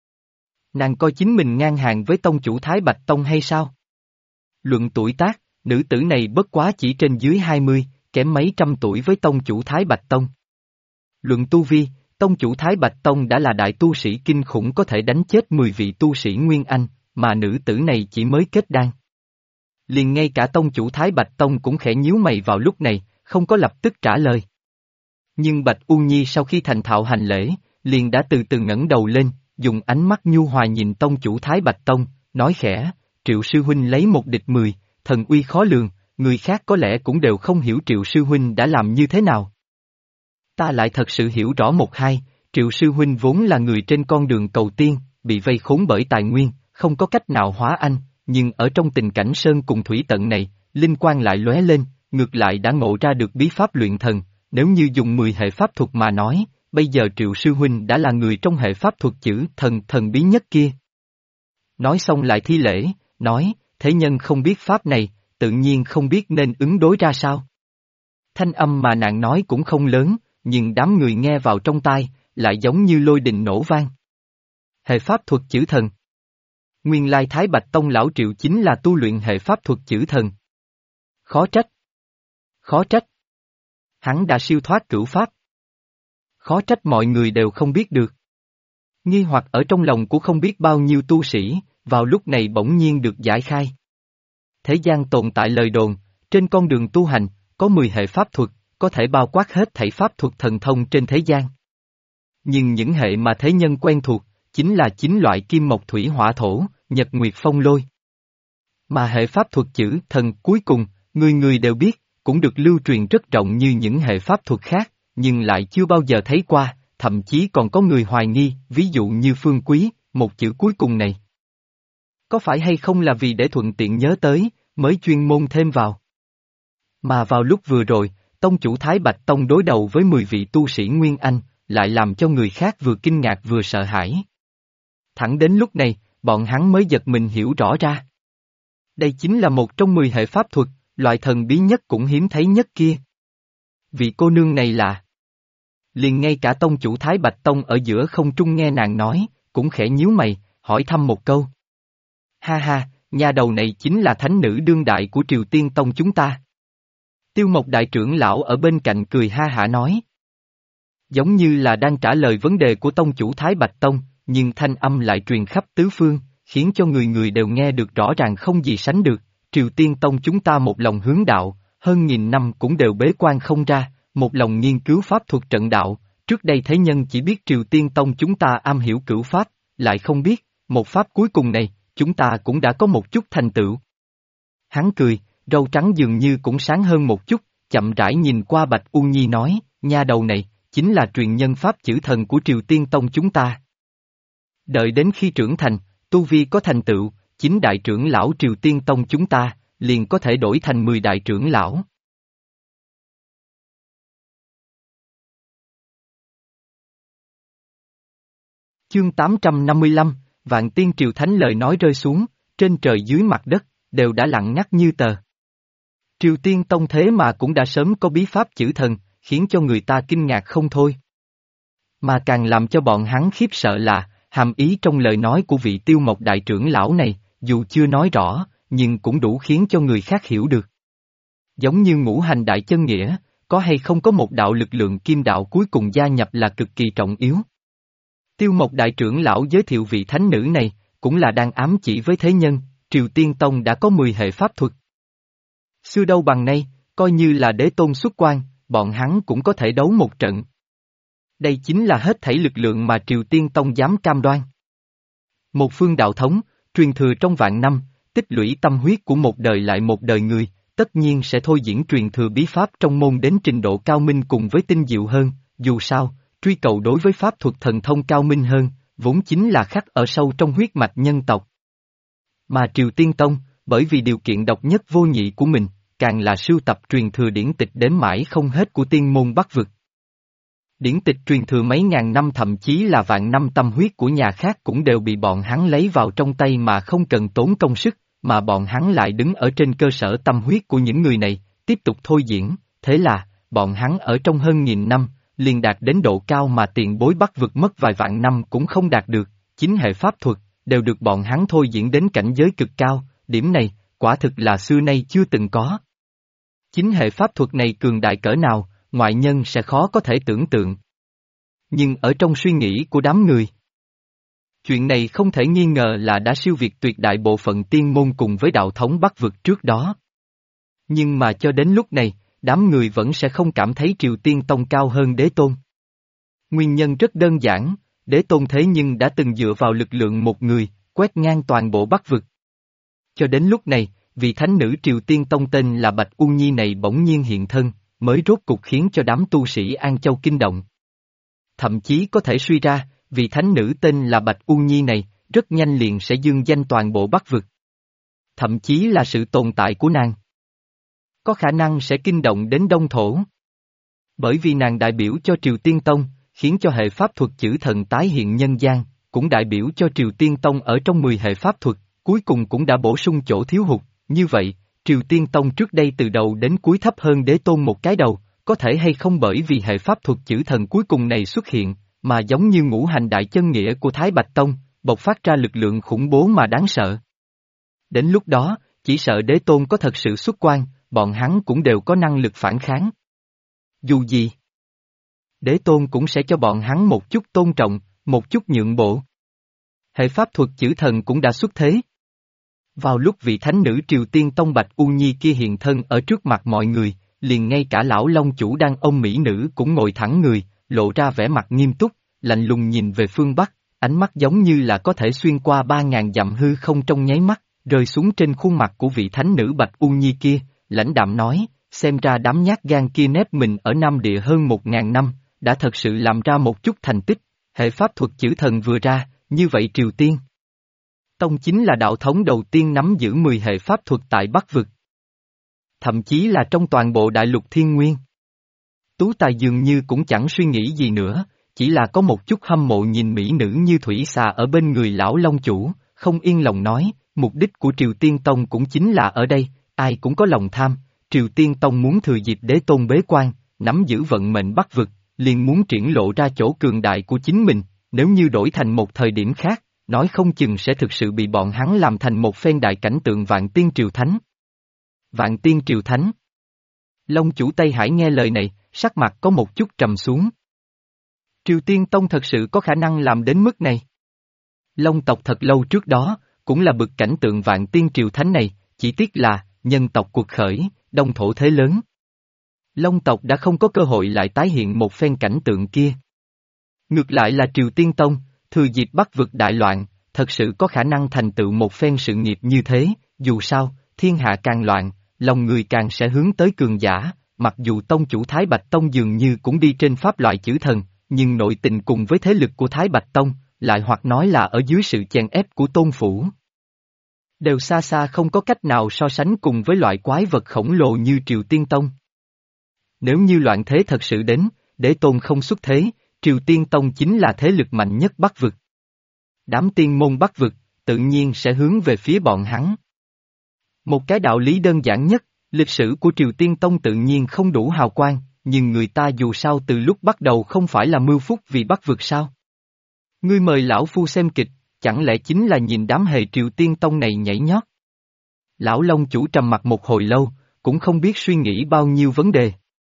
Nàng coi chính mình ngang hàng với tông chủ Thái Bạch Tông hay sao? Luận tuổi tác, nữ tử này bất quá chỉ trên dưới 20, kém mấy trăm tuổi với tông chủ Thái Bạch Tông. Luận tu vi, tông chủ Thái Bạch Tông đã là đại tu sĩ kinh khủng có thể đánh chết 10 vị tu sĩ Nguyên Anh, mà nữ tử này chỉ mới kết đan. Liền ngay cả tông chủ Thái Bạch Tông cũng khẽ nhíu mày vào lúc này, không có lập tức trả lời. Nhưng Bạch U Nhi sau khi thành thạo hành lễ, liền đã từ từ ngẩng đầu lên, dùng ánh mắt nhu hòa nhìn tông chủ Thái Bạch Tông, nói khẽ, Triệu sư huynh lấy một địch 10, thần uy khó lường, người khác có lẽ cũng đều không hiểu Triệu sư huynh đã làm như thế nào. Ta lại thật sự hiểu rõ một hai, Triệu sư huynh vốn là người trên con đường cầu tiên, bị vây khốn bởi tài nguyên, không có cách nào hóa anh, nhưng ở trong tình cảnh sơn cùng thủy tận này, linh quang lại lóe lên, ngược lại đã ngộ ra được bí pháp luyện thần, nếu như dùng 10 hệ pháp thuật mà nói, bây giờ Triệu sư huynh đã là người trong hệ pháp thuật chữ thần bí nhất kia. Nói xong lại thi lễ, nói, thế nhân không biết pháp này, tự nhiên không biết nên ứng đối ra sao. Thanh âm mà nàng nói cũng không lớn, nhưng đám người nghe vào trong tai, lại giống như lôi đình nổ vang. Hệ pháp thuật chữ thần. Nguyên lai Thái Bạch Tông lão Triệu chính là tu luyện hệ pháp thuật chữ thần. Khó trách. Khó trách. Hắn đã siêu thoát cửu pháp. Khó trách mọi người đều không biết được. Nghi hoặc ở trong lòng của không biết bao nhiêu tu sĩ, vào lúc này bỗng nhiên được giải khai. Thế gian tồn tại lời đồn, trên con đường tu hành, có 10 hệ pháp thuật, có thể bao quát hết thảy pháp thuật thần thông trên thế gian. Nhưng những hệ mà thế nhân quen thuộc, chính là 9 loại kim mộc thủy hỏa thổ, nhật nguyệt phong lôi. Mà hệ pháp thuật chữ thần cuối cùng, người người đều biết, cũng được lưu truyền rất rộng như những hệ pháp thuật khác, nhưng lại chưa bao giờ thấy qua, thậm chí còn có người hoài nghi, ví dụ như Phương Quý, một chữ cuối cùng này. Có phải hay không là vì để thuận tiện nhớ tới, mới chuyên môn thêm vào. Mà vào lúc vừa rồi, tông chủ Thái Bạch Tông đối đầu với 10 vị tu sĩ Nguyên Anh, lại làm cho người khác vừa kinh ngạc vừa sợ hãi. Thẳng đến lúc này, bọn hắn mới giật mình hiểu rõ ra. Đây chính là một trong 10 hệ pháp thuật, loại thần bí nhất cũng hiếm thấy nhất kia. Vị cô nương này là... Liền ngay cả tông chủ Thái Bạch Tông ở giữa không trung nghe nàng nói, cũng khẽ nhíu mày, hỏi thăm một câu. Ha ha, nhà đầu này chính là thánh nữ đương đại của Triều Tiên Tông chúng ta. Tiêu Mộc đại trưởng lão ở bên cạnh cười ha hả nói. Giống như là đang trả lời vấn đề của tông chủ Thái Bạch Tông, nhưng thanh âm lại truyền khắp tứ phương, khiến cho người người đều nghe được rõ ràng không gì sánh được. Triều Tiên Tông chúng ta một lòng hướng đạo, hơn nghìn năm cũng đều bế quan không ra, một lòng nghiên cứu pháp thuật trận đạo. Trước đây thế nhân chỉ biết Triều Tiên Tông chúng ta am hiểu cửu pháp, lại không biết, một pháp cuối cùng này, chúng ta cũng đã có một chút thành tựu. Hắn cười, râu trắng dường như cũng sáng hơn một chút, chậm rãi nhìn qua Bạch U Nhi nói, nha đầu này, chính là truyền nhân pháp chữ thần của Triều Tiên Tông chúng ta. Đợi đến khi trưởng thành, tu vi có thành tựu, 9 đại trưởng lão Triều Tiên Tông chúng ta, liền có thể đổi thành 10 đại trưởng lão. Chương 855, Vạn Tiên Triều Thánh lời nói rơi xuống, trên trời dưới mặt đất, đều đã lặng ngắt như tờ. Triều Tiên Tông thế mà cũng đã sớm có bí pháp chữ thần, khiến cho người ta kinh ngạc không thôi. Mà càng làm cho bọn hắn khiếp sợ là, hàm ý trong lời nói của vị Tiêu Mộc đại trưởng lão này, dù chưa nói rõ, nhưng cũng đủ khiến cho người khác hiểu được. Giống như ngũ hành đại chân nghĩa, có hay không có một đạo lực lượng kim đạo cuối cùng gia nhập là cực kỳ trọng yếu. Tiêu Mộc đại trưởng lão giới thiệu vị thánh nữ này, cũng là đang ám chỉ với thế nhân, Triều Tiên Tông đã có 10 hệ pháp thuật. Xưa đâu bằng nay, coi như là đế tôn xuất quan, bọn hắn cũng có thể đấu một trận. Đây chính là hết thảy lực lượng mà Triều Tiên Tông dám cam đoan. Một phương đạo thống, truyền thừa trong vạn năm, tích lũy tâm huyết của một đời lại một đời người, tất nhiên sẽ thôi diễn truyền thừa bí pháp trong môn đến trình độ cao minh cùng với tinh diệu hơn, dù sao, truy cầu đối với pháp thuật thần thông cao minh hơn, vốn chính là khắc ở sâu trong huyết mạch nhân tộc. Mà Triều Tiên Tông, bởi vì điều kiện độc nhất vô nhị của mình, càng là sưu tập truyền thừa điển tịch đếm mãi không hết của tiên môn Bắc vực. Điển tịch truyền thừa mấy ngàn năm thậm chí là vạn năm tâm huyết của nhà khác cũng đều bị bọn hắn lấy vào trong tay mà không cần tốn công sức, mà bọn hắn lại đứng ở trên cơ sở tâm huyết của những người này, tiếp tục thôi diễn, thế là, bọn hắn ở trong hơn 1000 năm, liền đạt đến độ cao mà tiền bối Bắc vực mất vài vạn năm cũng không đạt được, 9 hệ pháp thuật, đều được bọn hắn thôi diễn đến cảnh giới cực cao, điểm này, quả thực là xưa nay chưa từng có. 9 hệ pháp thuật này cường đại cỡ nào, ngoại nhân sẽ khó có thể tưởng tượng. Nhưng ở trong suy nghĩ của đám người, chuyện này không thể nghi ngờ là đã siêu việt tuyệt đại bộ phận tiên môn cùng với đạo thống Bắc vực trước đó. Nhưng mà cho đến lúc này, đám người vẫn sẽ không cảm thấy Triều Tiên Tông cao hơn Đế Tôn. Nguyên nhân rất đơn giản, Đế Tôn thế nhưng đã từng dựa vào lực lượng một người, quét ngang toàn bộ Bắc vực. Cho đến lúc này, vị thánh nữ Triều Tiên Tông tên là Bạch U Nhi này bỗng nhiên hiện thân, mới rốt cục khiến cho đám tu sĩ An Châu kinh động. Thậm chí có thể suy ra, vị thánh nữ tên là Bạch U Nhi này, rất nhanh liền sẽ dương danh toàn bộ Bắc vực. Thậm chí là sự tồn tại của nàng có khả năng sẽ kinh động đến Đông Thổ. Bởi vì nàng đại biểu cho Triều Tiên Tông, khiến cho hệ pháp thuật chữ thần tái hiện nhân gian, cũng đại biểu cho Triều Tiên Tông ở trong 10 hệ pháp thuật, cuối cùng cũng đã bổ sung chỗ thiếu hụt, như vậy, Triều Tiên Tông trước đây từ đầu đến cuối thấp hơn Đế Tôn một cái đầu, có thể hay không bởi vì hệ pháp thuật chữ thần cuối cùng này xuất hiện, mà giống như ngũ hành đại chân nghĩa của Thái Bạch Tông, bộc phát ra lực lượng khủng bố mà đáng sợ. Đến lúc đó, chỉ sợ Đế Tôn có thật sự xuất quan, bọn hắn cũng đều có năng lực phản kháng. Dù gì, Đế Tôn cũng sẽ cho bọn hắn một chút tôn trọng, một chút nhượng bộ. Hệ pháp thuật chữ thần cũng đã xuất thế. Vào lúc vị thánh nữ Triều Tiên Tông Bạch U Nhi kia hiện thân ở trước mặt mọi người, liền ngay cả lão Long chủ đang ôm mỹ nữ cũng ngồi thẳng người, lộ ra vẻ mặt nghiêm túc, lạnh lùng nhìn về phương Bắc, ánh mắt giống như là có thể xuyên qua 3000 dặm hư không trong nháy mắt, rơi xuống trên khuôn mặt của vị thánh nữ Bạch U Nhi kia, lãnh đạm nói, xem ra đám nhát gan kia nép mình ở Nam Địa hơn 1000 năm, đã thật sự làm ra một chút thành tích, hệ pháp thuật chữ thần vừa ra, như vậy Triều Tiên Tông chính là đạo thống đầu tiên nắm giữ 10 hệ pháp thuật tại Bắc vực. Thậm chí là trong toàn bộ đại lục thiên nguyên. Tú Tài dường như cũng chẳng suy nghĩ gì nữa, chỉ là có một chút hâm mộ nhìn mỹ nữ như thủy xà ở bên người lão Long chủ, không yên lòng nói, mục đích của Triều Tiên Tông cũng chính là ở đây, ai cũng có lòng tham, Triều Tiên Tông muốn thừa dịp Đế Tôn bế quan, nắm giữ vận mệnh Bắc vực, liền muốn triển lộ ra chỗ cường đại của chính mình, nếu như đổi thành một thời điểm khác, nói không chừng sẽ thực sự bị bọn hắn làm thành một phen đại cảnh tượng Vạn Tiên Triều Thánh. Vạn Tiên Triều Thánh. Long chủ Tây Hải nghe lời này, sắc mặt có một chút trầm xuống. Triều Tiên Tông thật sự có khả năng làm đến mức này. Long tộc thật lâu trước đó, cũng là bực cảnh tượng Vạn Tiên Triều Thánh này, chỉ tiếc là, nhân tộc cuộc khởi, đông thổ thế lớn. Long tộc đã không có cơ hội lại tái hiện một phen cảnh tượng kia. Ngược lại là Triều Tiên Tông, thừa dịp Bắc vực đại loạn, thật sự có khả năng thành tựu một phen sự nghiệp như thế, dù sao, thiên hạ càng loạn, lòng người càng sẽ hướng tới cường giả, mặc dù tông chủ Thái Bạch Tông dường như cũng đi trên pháp loại chữ thần, nhưng nội tình cùng với thế lực của Thái Bạch Tông, lại hoặc nói là ở dưới sự chèn ép của tôn phủ, đều xa xa không có cách nào so sánh cùng với loại quái vật khổng lồ như Triều Tiên Tông. Nếu như loạn thế thật sự đến, Đế Tôn không xuất thế, Triều Tiên Tông chính là thế lực mạnh nhất Bắc vực. Đám tiên môn Bắc vực, tự nhiên sẽ hướng về phía bọn hắn. Một cái đạo lý đơn giản nhất, lịch sử của Triều Tiên Tông tự nhiên không đủ hào quang, nhưng người ta dù sao từ lúc bắt đầu không phải là mưu phúc vì Bắc vực sao? Ngươi mời lão phu xem kịch, chẳng lẽ chính là nhìn đám hề Triều Tiên Tông này nhảy nhót? Lão Long chủ trầm mặt một hồi lâu, cũng không biết suy nghĩ bao nhiêu vấn đề.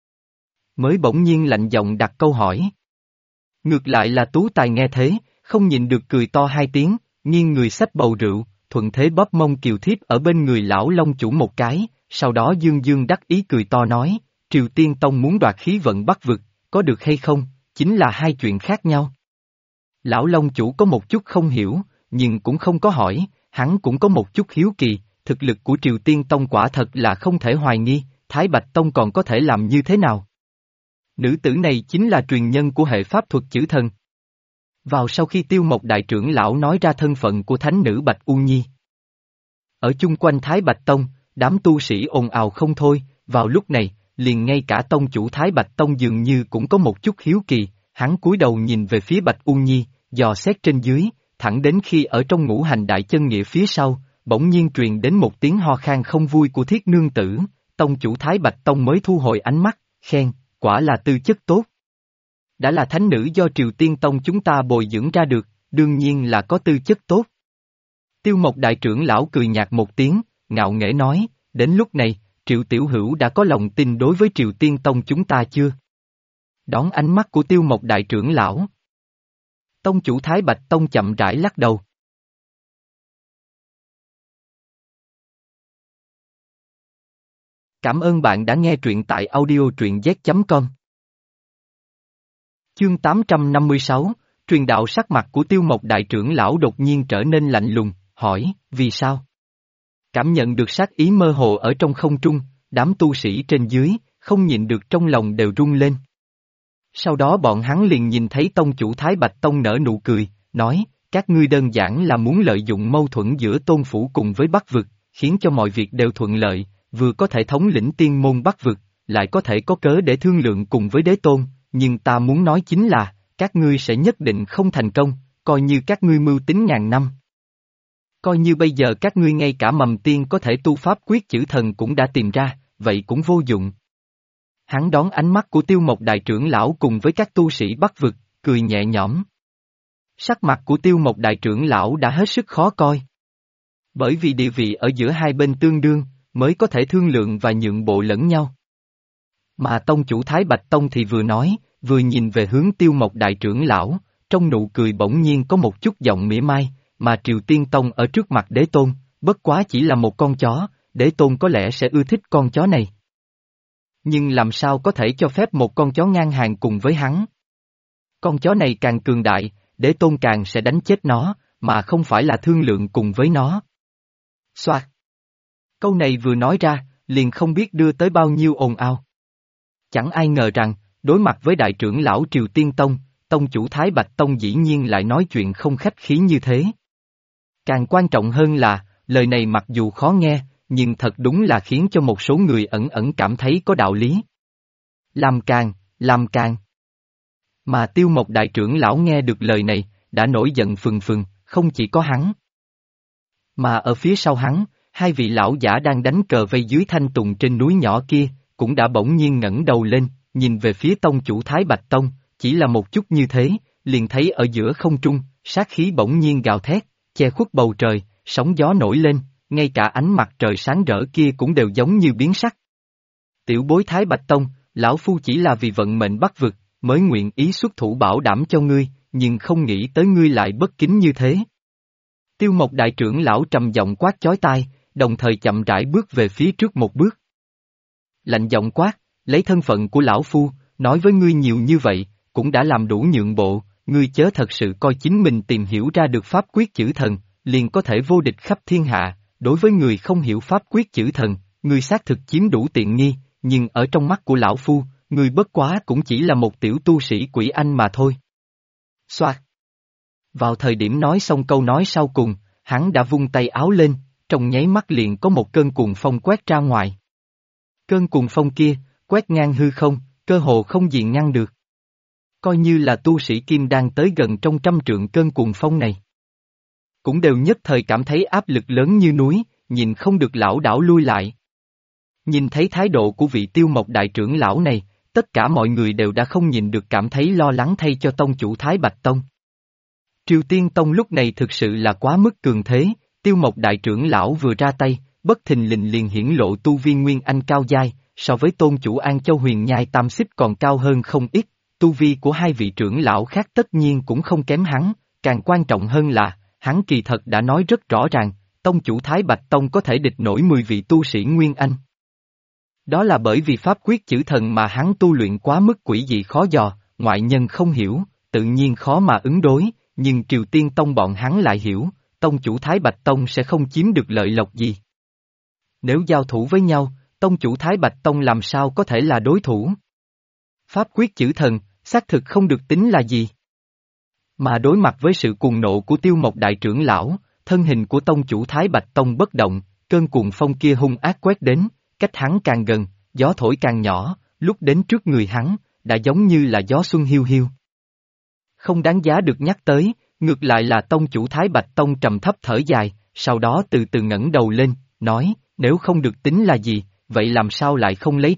Mới bỗng nhiên lạnh giọng đặt câu hỏi. Ngược lại là Tú Tài nghe thế, không nhịn được cười to hai tiếng, nghiêng người xách bầu rượu, thuận thế bóp mông Kiều Thiếp ở bên người lão Long chủ một cái, sau đó dương dương đắc ý cười to nói, Triều Tiên Tông muốn đoạt khí vận Bắc vực, có được hay không, chính là hai chuyện khác nhau. Lão Long chủ có một chút không hiểu, nhưng cũng không có hỏi, hắn cũng có một chút hiếu kỳ, thực lực của Triều Tiên Tông quả thật là không thể hoài nghi, Thái Bạch Tông còn có thể làm như thế nào? Nữ tử này chính là truyền nhân của hệ pháp thuật chữ thần. Vào sau khi Tiêu Mộc đại trưởng lão nói ra thân phận của thánh nữ Bạch U Nhi. Ở chung quanh Thái Bạch Tông, đám tu sĩ ồn ào không thôi, vào lúc này, liền ngay cả tông chủ Thái Bạch Tông dường như cũng có một chút hiếu kỳ, hắn cúi đầu nhìn về phía Bạch U Nhi, dò xét trên dưới, thẳng đến khi ở trong ngũ hành đại chân nghĩa phía sau, bỗng nhiên truyền đến một tiếng ho khan không vui của Thiết Nương Tử, tông chủ Thái Bạch Tông mới thu hồi ánh mắt, khen, quả là tư chất tốt. Đã là thánh nữ do Triều Tiên Tông chúng ta bồi dưỡng ra được, đương nhiên là có tư chất tốt. Tiêu Mộc đại trưởng lão cười nhạt một tiếng, ngạo nghễ nói, đến lúc này, Triệu Tiểu Hữu đã có lòng tin đối với Triều Tiên Tông chúng ta chưa? Đón ánh mắt của Tiêu Mộc đại trưởng lão. Tông chủ Thái Bạch Tông chậm rãi lắc đầu. Cảm ơn bạn đã nghe truyện tại audio truyện z.com. Chương 856, truyền đạo sắc mặt của Tiêu Mộc đại trưởng lão đột nhiên trở nên lạnh lùng, hỏi, vì sao? Cảm nhận được sát ý mơ hồ ở trong không trung, đám tu sĩ trên dưới, không nhịn được trong lòng đều rung lên. Sau đó bọn hắn liền nhìn thấy tông chủ Thái Bạch Tông nở nụ cười, nói, các ngươi đơn giản là muốn lợi dụng mâu thuẫn giữa tôn phủ cùng với Bắc vực, khiến cho mọi việc đều thuận lợi, vừa có thể thống lĩnh tiên môn Bắc vực, lại có thể có cớ để thương lượng cùng với đế tôn, nhưng ta muốn nói chính là, các ngươi sẽ nhất định không thành công, coi như các ngươi mưu tính ngàn năm. Coi như bây giờ các ngươi ngay cả mầm tiên có thể tu pháp quyết chữ thần cũng đã tìm ra, vậy cũng vô dụng. Hắn đón ánh mắt của Tiêu Mộc đại trưởng lão cùng với các tu sĩ Bắc vực, cười nhẹ nhõm. Sắc mặt của Tiêu Mộc đại trưởng lão đã hết sức khó coi. Bởi vì địa vị ở giữa hai bên tương đương, mới có thể thương lượng và nhượng bộ lẫn nhau. Mà tông chủ Thái Bạch Tông thì vừa nói, vừa nhìn về hướng Tiêu Mộc đại trưởng lão, trong nụ cười bỗng nhiên có một chút giọng mỉa mai, mà Triều Tiên Tông ở trước mặt đế tôn, bất quá chỉ là một con chó, đế tôn có lẽ sẽ ưa thích con chó này. Nhưng làm sao có thể cho phép một con chó ngang hàng cùng với hắn? Con chó này càng cường đại, đế tôn càng sẽ đánh chết nó, mà không phải là thương lượng cùng với nó. Soạt. Câu này vừa nói ra, liền không biết đưa tới bao nhiêu ồn ào. Chẳng ai ngờ rằng, đối mặt với đại trưởng lão Triều Tiên Tông, tông chủ Thái Bạch Tông dĩ nhiên lại nói chuyện không khách khí như thế. Càng quan trọng hơn là, lời này mặc dù khó nghe, nhưng thật đúng là khiến cho một số người ẩn ẩn cảm thấy có đạo lý. Làm càng. Mà Tiêu Mộc đại trưởng lão nghe được lời này, đã nổi giận phừng phừng, không chỉ có hắn. Mà ở phía sau hắn, hai vị lão giả đang đánh cờ vây dưới thanh tùng trên núi nhỏ kia, cũng đã bỗng nhiên ngẩng đầu lên, nhìn về phía tông chủ Thái Bạch Tông, chỉ là một chút như thế, liền thấy ở giữa không trung, sát khí bỗng nhiên gào thét, che khuất bầu trời, sóng gió nổi lên, ngay cả ánh mặt trời sáng rỡ kia cũng đều giống như biến sắc. Tiểu bối Thái Bạch Tông, lão phu chỉ là vì vận mệnh Bắc vực, mới nguyện ý xuất thủ bảo đảm cho ngươi, nhưng không nghĩ tới ngươi lại bất kính như thế. Tiêu Mộc đại trưởng lão trầm giọng quát chói tai, đồng thời chậm rãi bước về phía trước một bước. Lạnh giọng quát, lấy thân phận của lão phu, nói với ngươi nhiều như vậy, cũng đã làm đủ nhượng bộ, ngươi chớ thật sự coi chính mình tìm hiểu ra được pháp quyết chữ thần, liền có thể vô địch khắp thiên hạ, đối với người không hiểu pháp quyết chữ thần, ngươi xác thực chiếm đủ tiện nghi, nhưng ở trong mắt của lão phu, ngươi bất quá cũng chỉ là một tiểu tu sĩ quỷ anh mà thôi. Soạt. Vào thời điểm nói xong câu nói sau cùng, hắn đã vung tay áo lên, trong nháy mắt liền có một cơn cuồng phong quét ra ngoài. Cơn cuồng phong kia, quét ngang hư không, cơ hồ không gì ngăn được. Coi như là tu sĩ kim đang tới gần trong trăm trượng cơn cuồng phong này. Cũng đều nhất thời cảm thấy áp lực lớn như núi, nhìn không được lảo đảo lui lại. Nhìn thấy thái độ của vị Tiêu Mộc đại trưởng lão này, tất cả mọi người đều đã không nhìn được cảm thấy lo lắng thay cho tông chủ Thái Bạch Tông. Triều Tiên Tông lúc này thực sự là quá mức cường thế, Tiêu Mộc đại trưởng lão vừa ra tay, bất thình lình liền hiển lộ tu vi nguyên anh cao giai, so với tôn chủ An Châu Huyền Nhai Tam Xích còn cao hơn không ít, tu vi của hai vị trưởng lão khác tất nhiên cũng không kém hắn, càng quan trọng hơn là, hắn kỳ thật đã nói rất rõ ràng, tông chủ Thái Bạch Tông có thể địch nổi 10 vị tu sĩ nguyên anh. Đó là bởi vì pháp quyết chữ thần mà hắn tu luyện quá mức quỷ dị khó dò, ngoại nhân không hiểu, tự nhiên khó mà ứng đối, nhưng Triều Tiên Tông bọn hắn lại hiểu, tông chủ Thái Bạch Tông sẽ không chiếm được lợi lộc gì. Nếu giao thủ với nhau, tông chủ Thái Bạch Tông làm sao có thể là đối thủ? Pháp quyết chữ thần, xác thực không được tính là gì. Mà đối mặt với sự cuồng nộ của Tiêu Mộc đại trưởng lão, thân hình của tông chủ Thái Bạch Tông bất động, cơn cuồng phong kia hung ác quét đến, cách hắn càng gần, gió thổi càng nhỏ, lúc đến trước người hắn, đã giống như là gió xuân hiu hiu. Không đáng giá được nhắc tới, ngược lại là tông chủ Thái Bạch Tông trầm thấp thở dài, sau đó từ từ ngẩng đầu lên, nói, nếu không được tính là gì, vậy làm sao lại không lấy ra,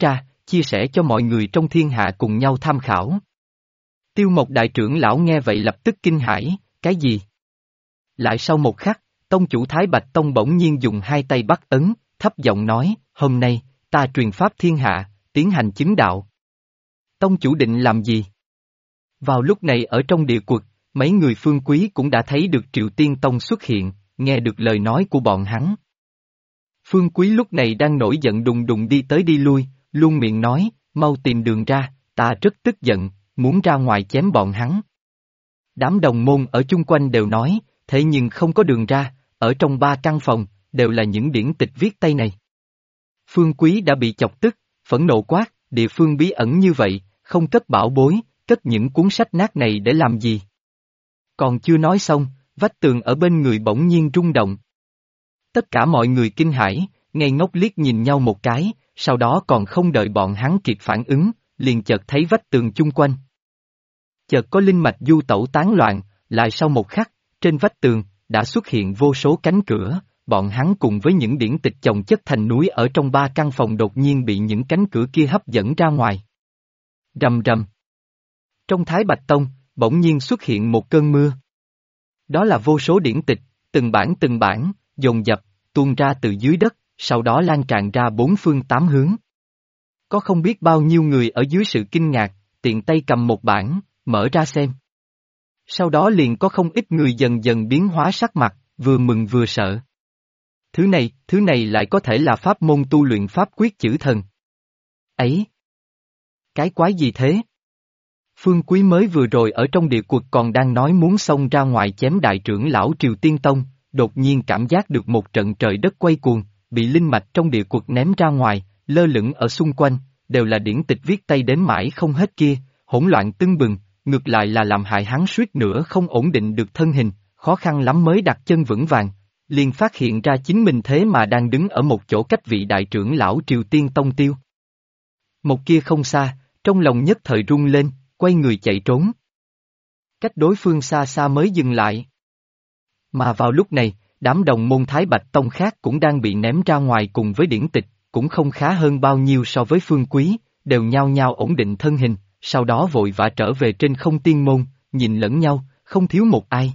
chia sẻ cho mọi người trong thiên hạ cùng nhau tham khảo. Tiêu Mộc đại trưởng lão nghe vậy lập tức kinh hãi, cái gì? Lại sau một khắc, tông chủ Thái Bạch Tông bỗng nhiên dùng hai tay bắt ấn, thấp giọng nói, hôm nay, ta truyền pháp thiên hạ, tiến hành chứng đạo. Tông chủ định làm gì? Vào lúc này ở trong địa quật, mấy người Phương Quý cũng đã thấy được Triệu Tiên Tông xuất hiện, nghe được lời nói của bọn hắn. Phương Quý lúc này đang nổi giận đùng đùng đi tới đi lui, luôn miệng nói, mau tìm đường ra, ta rất tức giận, muốn ra ngoài chém bọn hắn. Đám đồng môn ở chung quanh đều nói, thế nhưng không có đường ra, ở trong 3 căn phòng, đều là những điển tịch viết tay này. Phương Quý đã bị chọc tức, phẫn nộ quát, địa phương bí ẩn như vậy, không cất bảo bối, cất những cuốn sách nát này để làm gì? Còn chưa nói xong, vách tường ở bên người bỗng nhiên rung động. Tất cả mọi người kinh hãi, ngây ngốc liếc nhìn nhau một cái, sau đó còn không đợi bọn hắn kịp phản ứng, liền chợt thấy vách tường chung quanh. Chợt có linh mạch du tẩu tán loạn, lại sau một khắc, trên vách tường, đã xuất hiện vô số cánh cửa, bọn hắn cùng với những điển tịch chồng chất thành núi ở trong 3 căn phòng đột nhiên bị những cánh cửa kia hấp dẫn ra ngoài. Rầm rầm. Trong Thái Bạch Tông, bỗng nhiên xuất hiện một cơn mưa. Đó là vô số điển tịch, từng bản, dồn dập, tuôn ra từ dưới đất, sau đó lan tràn ra 4 phương 8 hướng. Có không biết bao nhiêu người ở dưới sự kinh ngạc, tiện tay cầm một bản, mở ra xem. Sau đó liền có không ít người dần dần biến hóa sắc mặt, vừa mừng vừa sợ. Thứ này lại có thể là pháp môn tu luyện pháp quyết chữ thần. Ấy! Cái quái gì thế? Phương Quý mới vừa rồi ở trong địa quật còn đang nói muốn xông ra ngoài chém đại trưởng lão Triều Tiên Tông, đột nhiên cảm giác được một trận trời đất quay cuồng, bị linh mạch trong địa quật ném ra ngoài, lơ lửng ở xung quanh, đều là điển tịch viết tay đếm mãi không hết kia, hỗn loạn tưng bừng, ngược lại là làm hại hắn suýt nữa không ổn định được thân hình, khó khăn lắm mới đặt chân vững vàng, liền phát hiện ra chính mình thế mà đang đứng ở một chỗ cách vị đại trưởng lão Triều Tiên Tông tiêu. Một kia không xa, trong lòng nhất thời rung lên, quay người chạy trốn. Cách đối phương xa xa mới dừng lại. Mà vào lúc này, đám đồng môn Thái Bạch Tông khác cũng đang bị ném ra ngoài cùng với điển tịch, cũng không khá hơn bao nhiêu so với Phương Quý, đều nhao nhao ổn định thân hình, sau đó vội vã trở về trên không tiên môn, nhìn lẫn nhau, không thiếu một ai.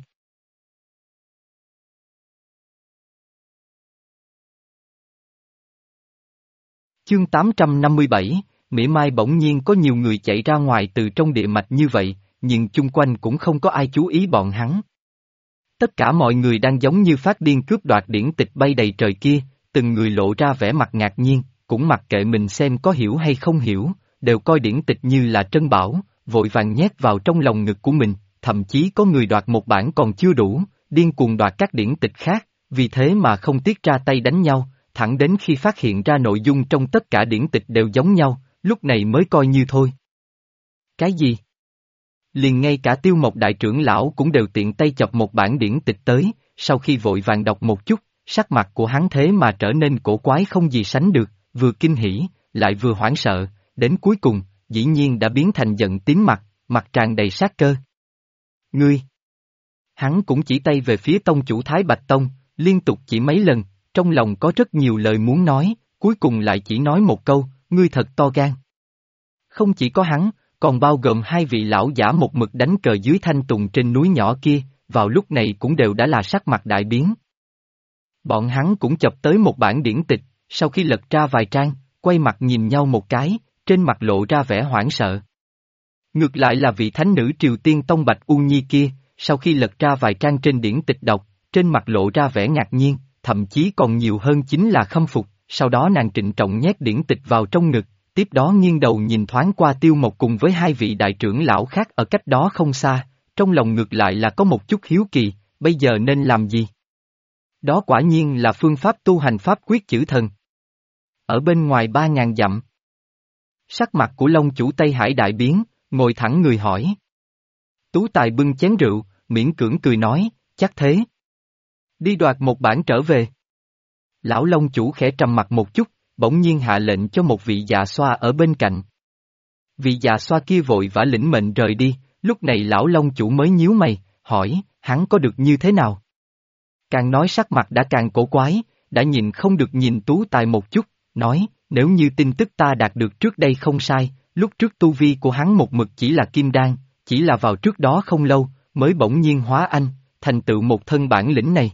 Chương 857, mỉa mai bỗng nhiên có nhiều người chạy ra ngoài từ trong địa mạch như vậy, nhưng chung quanh cũng không có ai chú ý bọn hắn. Tất cả mọi người đang giống như phát điên cướp đoạt điển tịch bay đầy trời kia, từng người lộ ra vẻ mặt ngạc nhiên, cũng mặc kệ mình xem có hiểu hay không hiểu, đều coi điển tịch như là trân bảo, vội vàng nhét vào trong lòng ngực của mình, thậm chí có người đoạt một bản còn chưa đủ, điên cuồng đoạt các điển tịch khác, vì thế mà không tiếc ra tay đánh nhau, thẳng đến khi phát hiện ra nội dung trong tất cả điển tịch đều giống nhau, lúc này mới coi như thôi. Cái gì? Liền ngay cả Tiêu Mộc đại trưởng lão cũng đều tiện tay chọc một bản điển tịch tới, sau khi vội vàng đọc một chút, sắc mặt của hắn thế mà trở nên cổ quái không gì sánh được, vừa kinh hỉ, lại vừa hoảng sợ, đến cuối cùng, dĩ nhiên đã biến thành giận tím mặt, mặt tràn đầy sát cơ. Ngươi! Hắn cũng chỉ tay về phía tông chủ Thái Bạch Tông, liên tục chỉ mấy lần, trong lòng có rất nhiều lời muốn nói, cuối cùng lại chỉ nói một câu, ngươi thật to gan. Không chỉ có hắn, còn bao gồm 2 vị lão giả một mực đánh cờ dưới thanh tùng trên núi nhỏ kia, vào lúc này cũng đều đã là sắc mặt đại biến. Bọn hắn cũng chập tới một bản điển tịch, sau khi lật ra vài trang, quay mặt nhìn nhau một cái, trên mặt lộ ra vẻ hoảng sợ. Ngược lại là vị thánh nữ Triều Tiên Tông Bạch U Nhi kia, sau khi lật ra vài trang trên điển tịch đọc, trên mặt lộ ra vẻ ngạc nhiên, thậm chí còn nhiều hơn chính là khâm phục, sau đó nàng trịnh trọng nhét điển tịch vào trong ngực, tiếp đó nghiêng đầu nhìn thoáng qua Tiêu Mộc cùng với 2 vị đại trưởng lão khác ở cách đó không xa, trong lòng ngược lại là có một chút hiếu kỳ, bây giờ nên làm gì? Đó quả nhiên là phương pháp tu hành pháp quyết chữ thần. Ở bên ngoài 3.000 dặm. Sắc mặt của Long chủ Tây Hải đại biến, ngồi thẳng người hỏi. Tú Tài bưng chén rượu, miễn cưỡng cười nói, chắc thế. Đi đoạt một bản trở về. Lão Long chủ khẽ trầm mặt một chút, bỗng nhiên hạ lệnh cho một vị già xoa ở bên cạnh. Vị già xoa kia vội vã lĩnh mệnh rời đi, lúc này lão Long chủ mới nhíu mày, hỏi, hắn có được như thế nào? Càng nói sắc mặt đã càng cổ quái, đã nhìn không được nhìn Tú Tài một chút, nói, nếu như tin tức ta đạt được trước đây không sai, lúc trước tu vi của hắn một mực chỉ là kim đan, chỉ là vào trước đó không lâu, mới bỗng nhiên hóa anh, thành tựu một thân bản lĩnh này.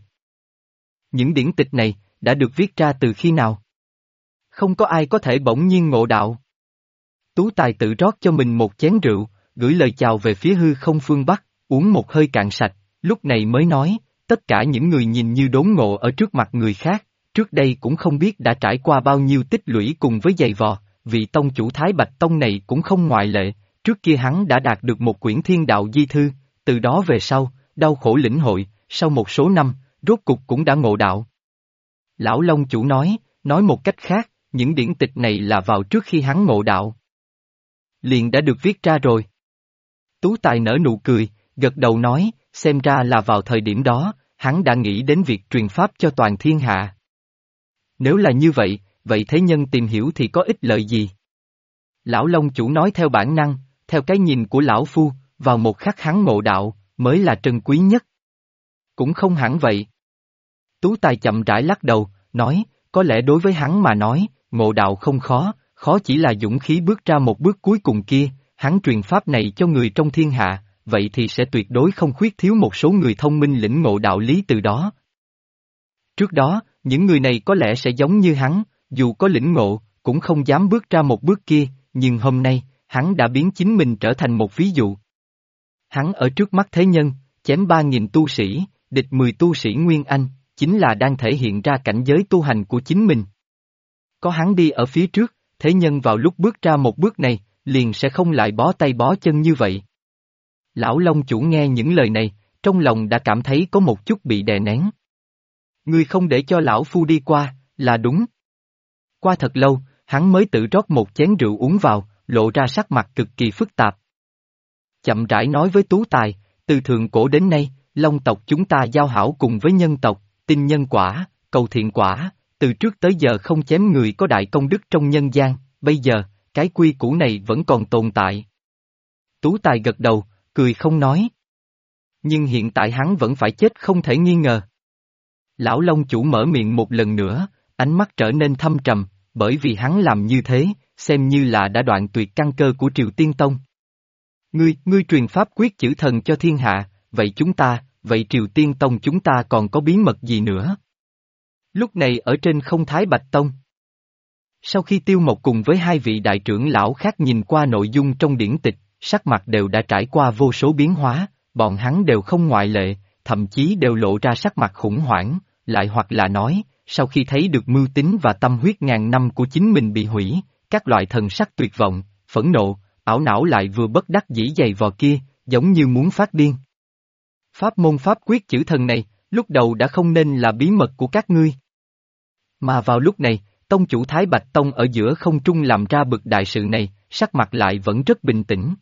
Những điển tịch này, đã được viết ra từ khi nào? Không có ai có thể bỗng nhiên ngộ đạo. Tú Tài tự rót cho mình một chén rượu, gửi lời chào về phía hư không phương Bắc, uống một hơi cạn sạch, lúc này mới nói, tất cả những người nhìn như đốn ngộ ở trước mặt người khác, trước đây cũng không biết đã trải qua bao nhiêu tích lũy cùng với giày vò, vị tông chủ Thái Bạch Tông này cũng không ngoại lệ, trước kia hắn đã đạt được một quyển thiên đạo di thư, từ đó về sau, đau khổ lĩnh hội, sau một số năm, rốt cục cũng đã ngộ đạo. Lão Long chủ nói một cách khác, những điển tịch này là vào trước khi hắn ngộ đạo. Liền đã được viết ra rồi. Tú Tài nở nụ cười, gật đầu nói, xem ra là vào thời điểm đó, hắn đã nghĩ đến việc truyền pháp cho toàn thiên hạ. Nếu là như vậy, vậy thế nhân tìm hiểu thì có ích lợi gì? Lão Long chủ nói theo bản năng, theo cái nhìn của lão phu, vào một khắc hắn ngộ đạo, mới là trân quý nhất. Cũng không hẳn vậy. Tú Tài chậm rãi lắc đầu, nói, có lẽ đối với hắn mà nói, ngộ đạo không khó, khó chỉ là dũng khí bước ra một bước cuối cùng kia, hắn truyền pháp này cho người trong thiên hạ, vậy thì sẽ tuyệt đối không khuyết thiếu một số người thông minh lĩnh ngộ đạo lý từ đó. Trước đó, những người này có lẽ sẽ giống như hắn, dù có lĩnh ngộ, cũng không dám bước ra một bước kia, nhưng hôm nay, hắn đã biến chính mình trở thành một ví dụ. Hắn ở trước mắt thế nhân, chém 3.000 tu sĩ, địch 10 tu sĩ Nguyên Anh, chính là đang thể hiện ra cảnh giới tu hành của chính mình. Có hắn đi ở phía trước, thế nhân vào lúc bước ra một bước này, liền sẽ không lại bó tay bó chân như vậy. Lão Long chủ nghe những lời này, trong lòng đã cảm thấy có một chút bị đè nén. Ngươi không để cho lão phu đi qua, là đúng. Qua thật lâu, hắn mới tự rót một chén rượu uống vào, lộ ra sắc mặt cực kỳ phức tạp. Chậm rãi nói với Tú Tài, từ thượng cổ đến nay, Long tộc chúng ta giao hảo cùng với nhân tộc, tin nhân quả, cầu thiện quả, từ trước tới giờ không chém người có đại công đức trong nhân gian, bây giờ, cái quy củ này vẫn còn tồn tại. Tú Tài gật đầu, cười không nói. Nhưng hiện tại hắn vẫn phải chết không thể nghi ngờ. Lão Long chủ mở miệng một lần nữa, ánh mắt trở nên thâm trầm, bởi vì hắn làm như thế, xem như là đã đoạn tuyệt căn cơ của Triều Tiên Tông. Ngươi truyền pháp quyết chữ thần cho thiên hạ, vậy Triều Tiên Tông chúng ta còn có bí mật gì nữa? Lúc này ở trên không Thái Bạch Tông. Sau khi Tiêu Mộc cùng với hai vị đại trưởng lão khác nhìn qua nội dung trong điển tịch, sắc mặt đều đã trải qua vô số biến hóa, bọn hắn đều không ngoại lệ, thậm chí đều lộ ra sắc mặt khủng hoảng, lại hoặc là nói, sau khi thấy được mưu tính và tâm huyết ngàn năm của chính mình bị hủy, các loại thần sắc tuyệt vọng, phẫn nộ, ảo não lại vừa bất đắc dĩ giày vò kia, giống như muốn phát điên. Pháp môn pháp quyết chữ thần này, lúc đầu đã không nên là bí mật của các ngươi. Mà vào lúc này, tông chủ Thái Bạch Tông ở giữa không trung làm ra bực đại sự này, sắc mặt lại vẫn rất bình tĩnh.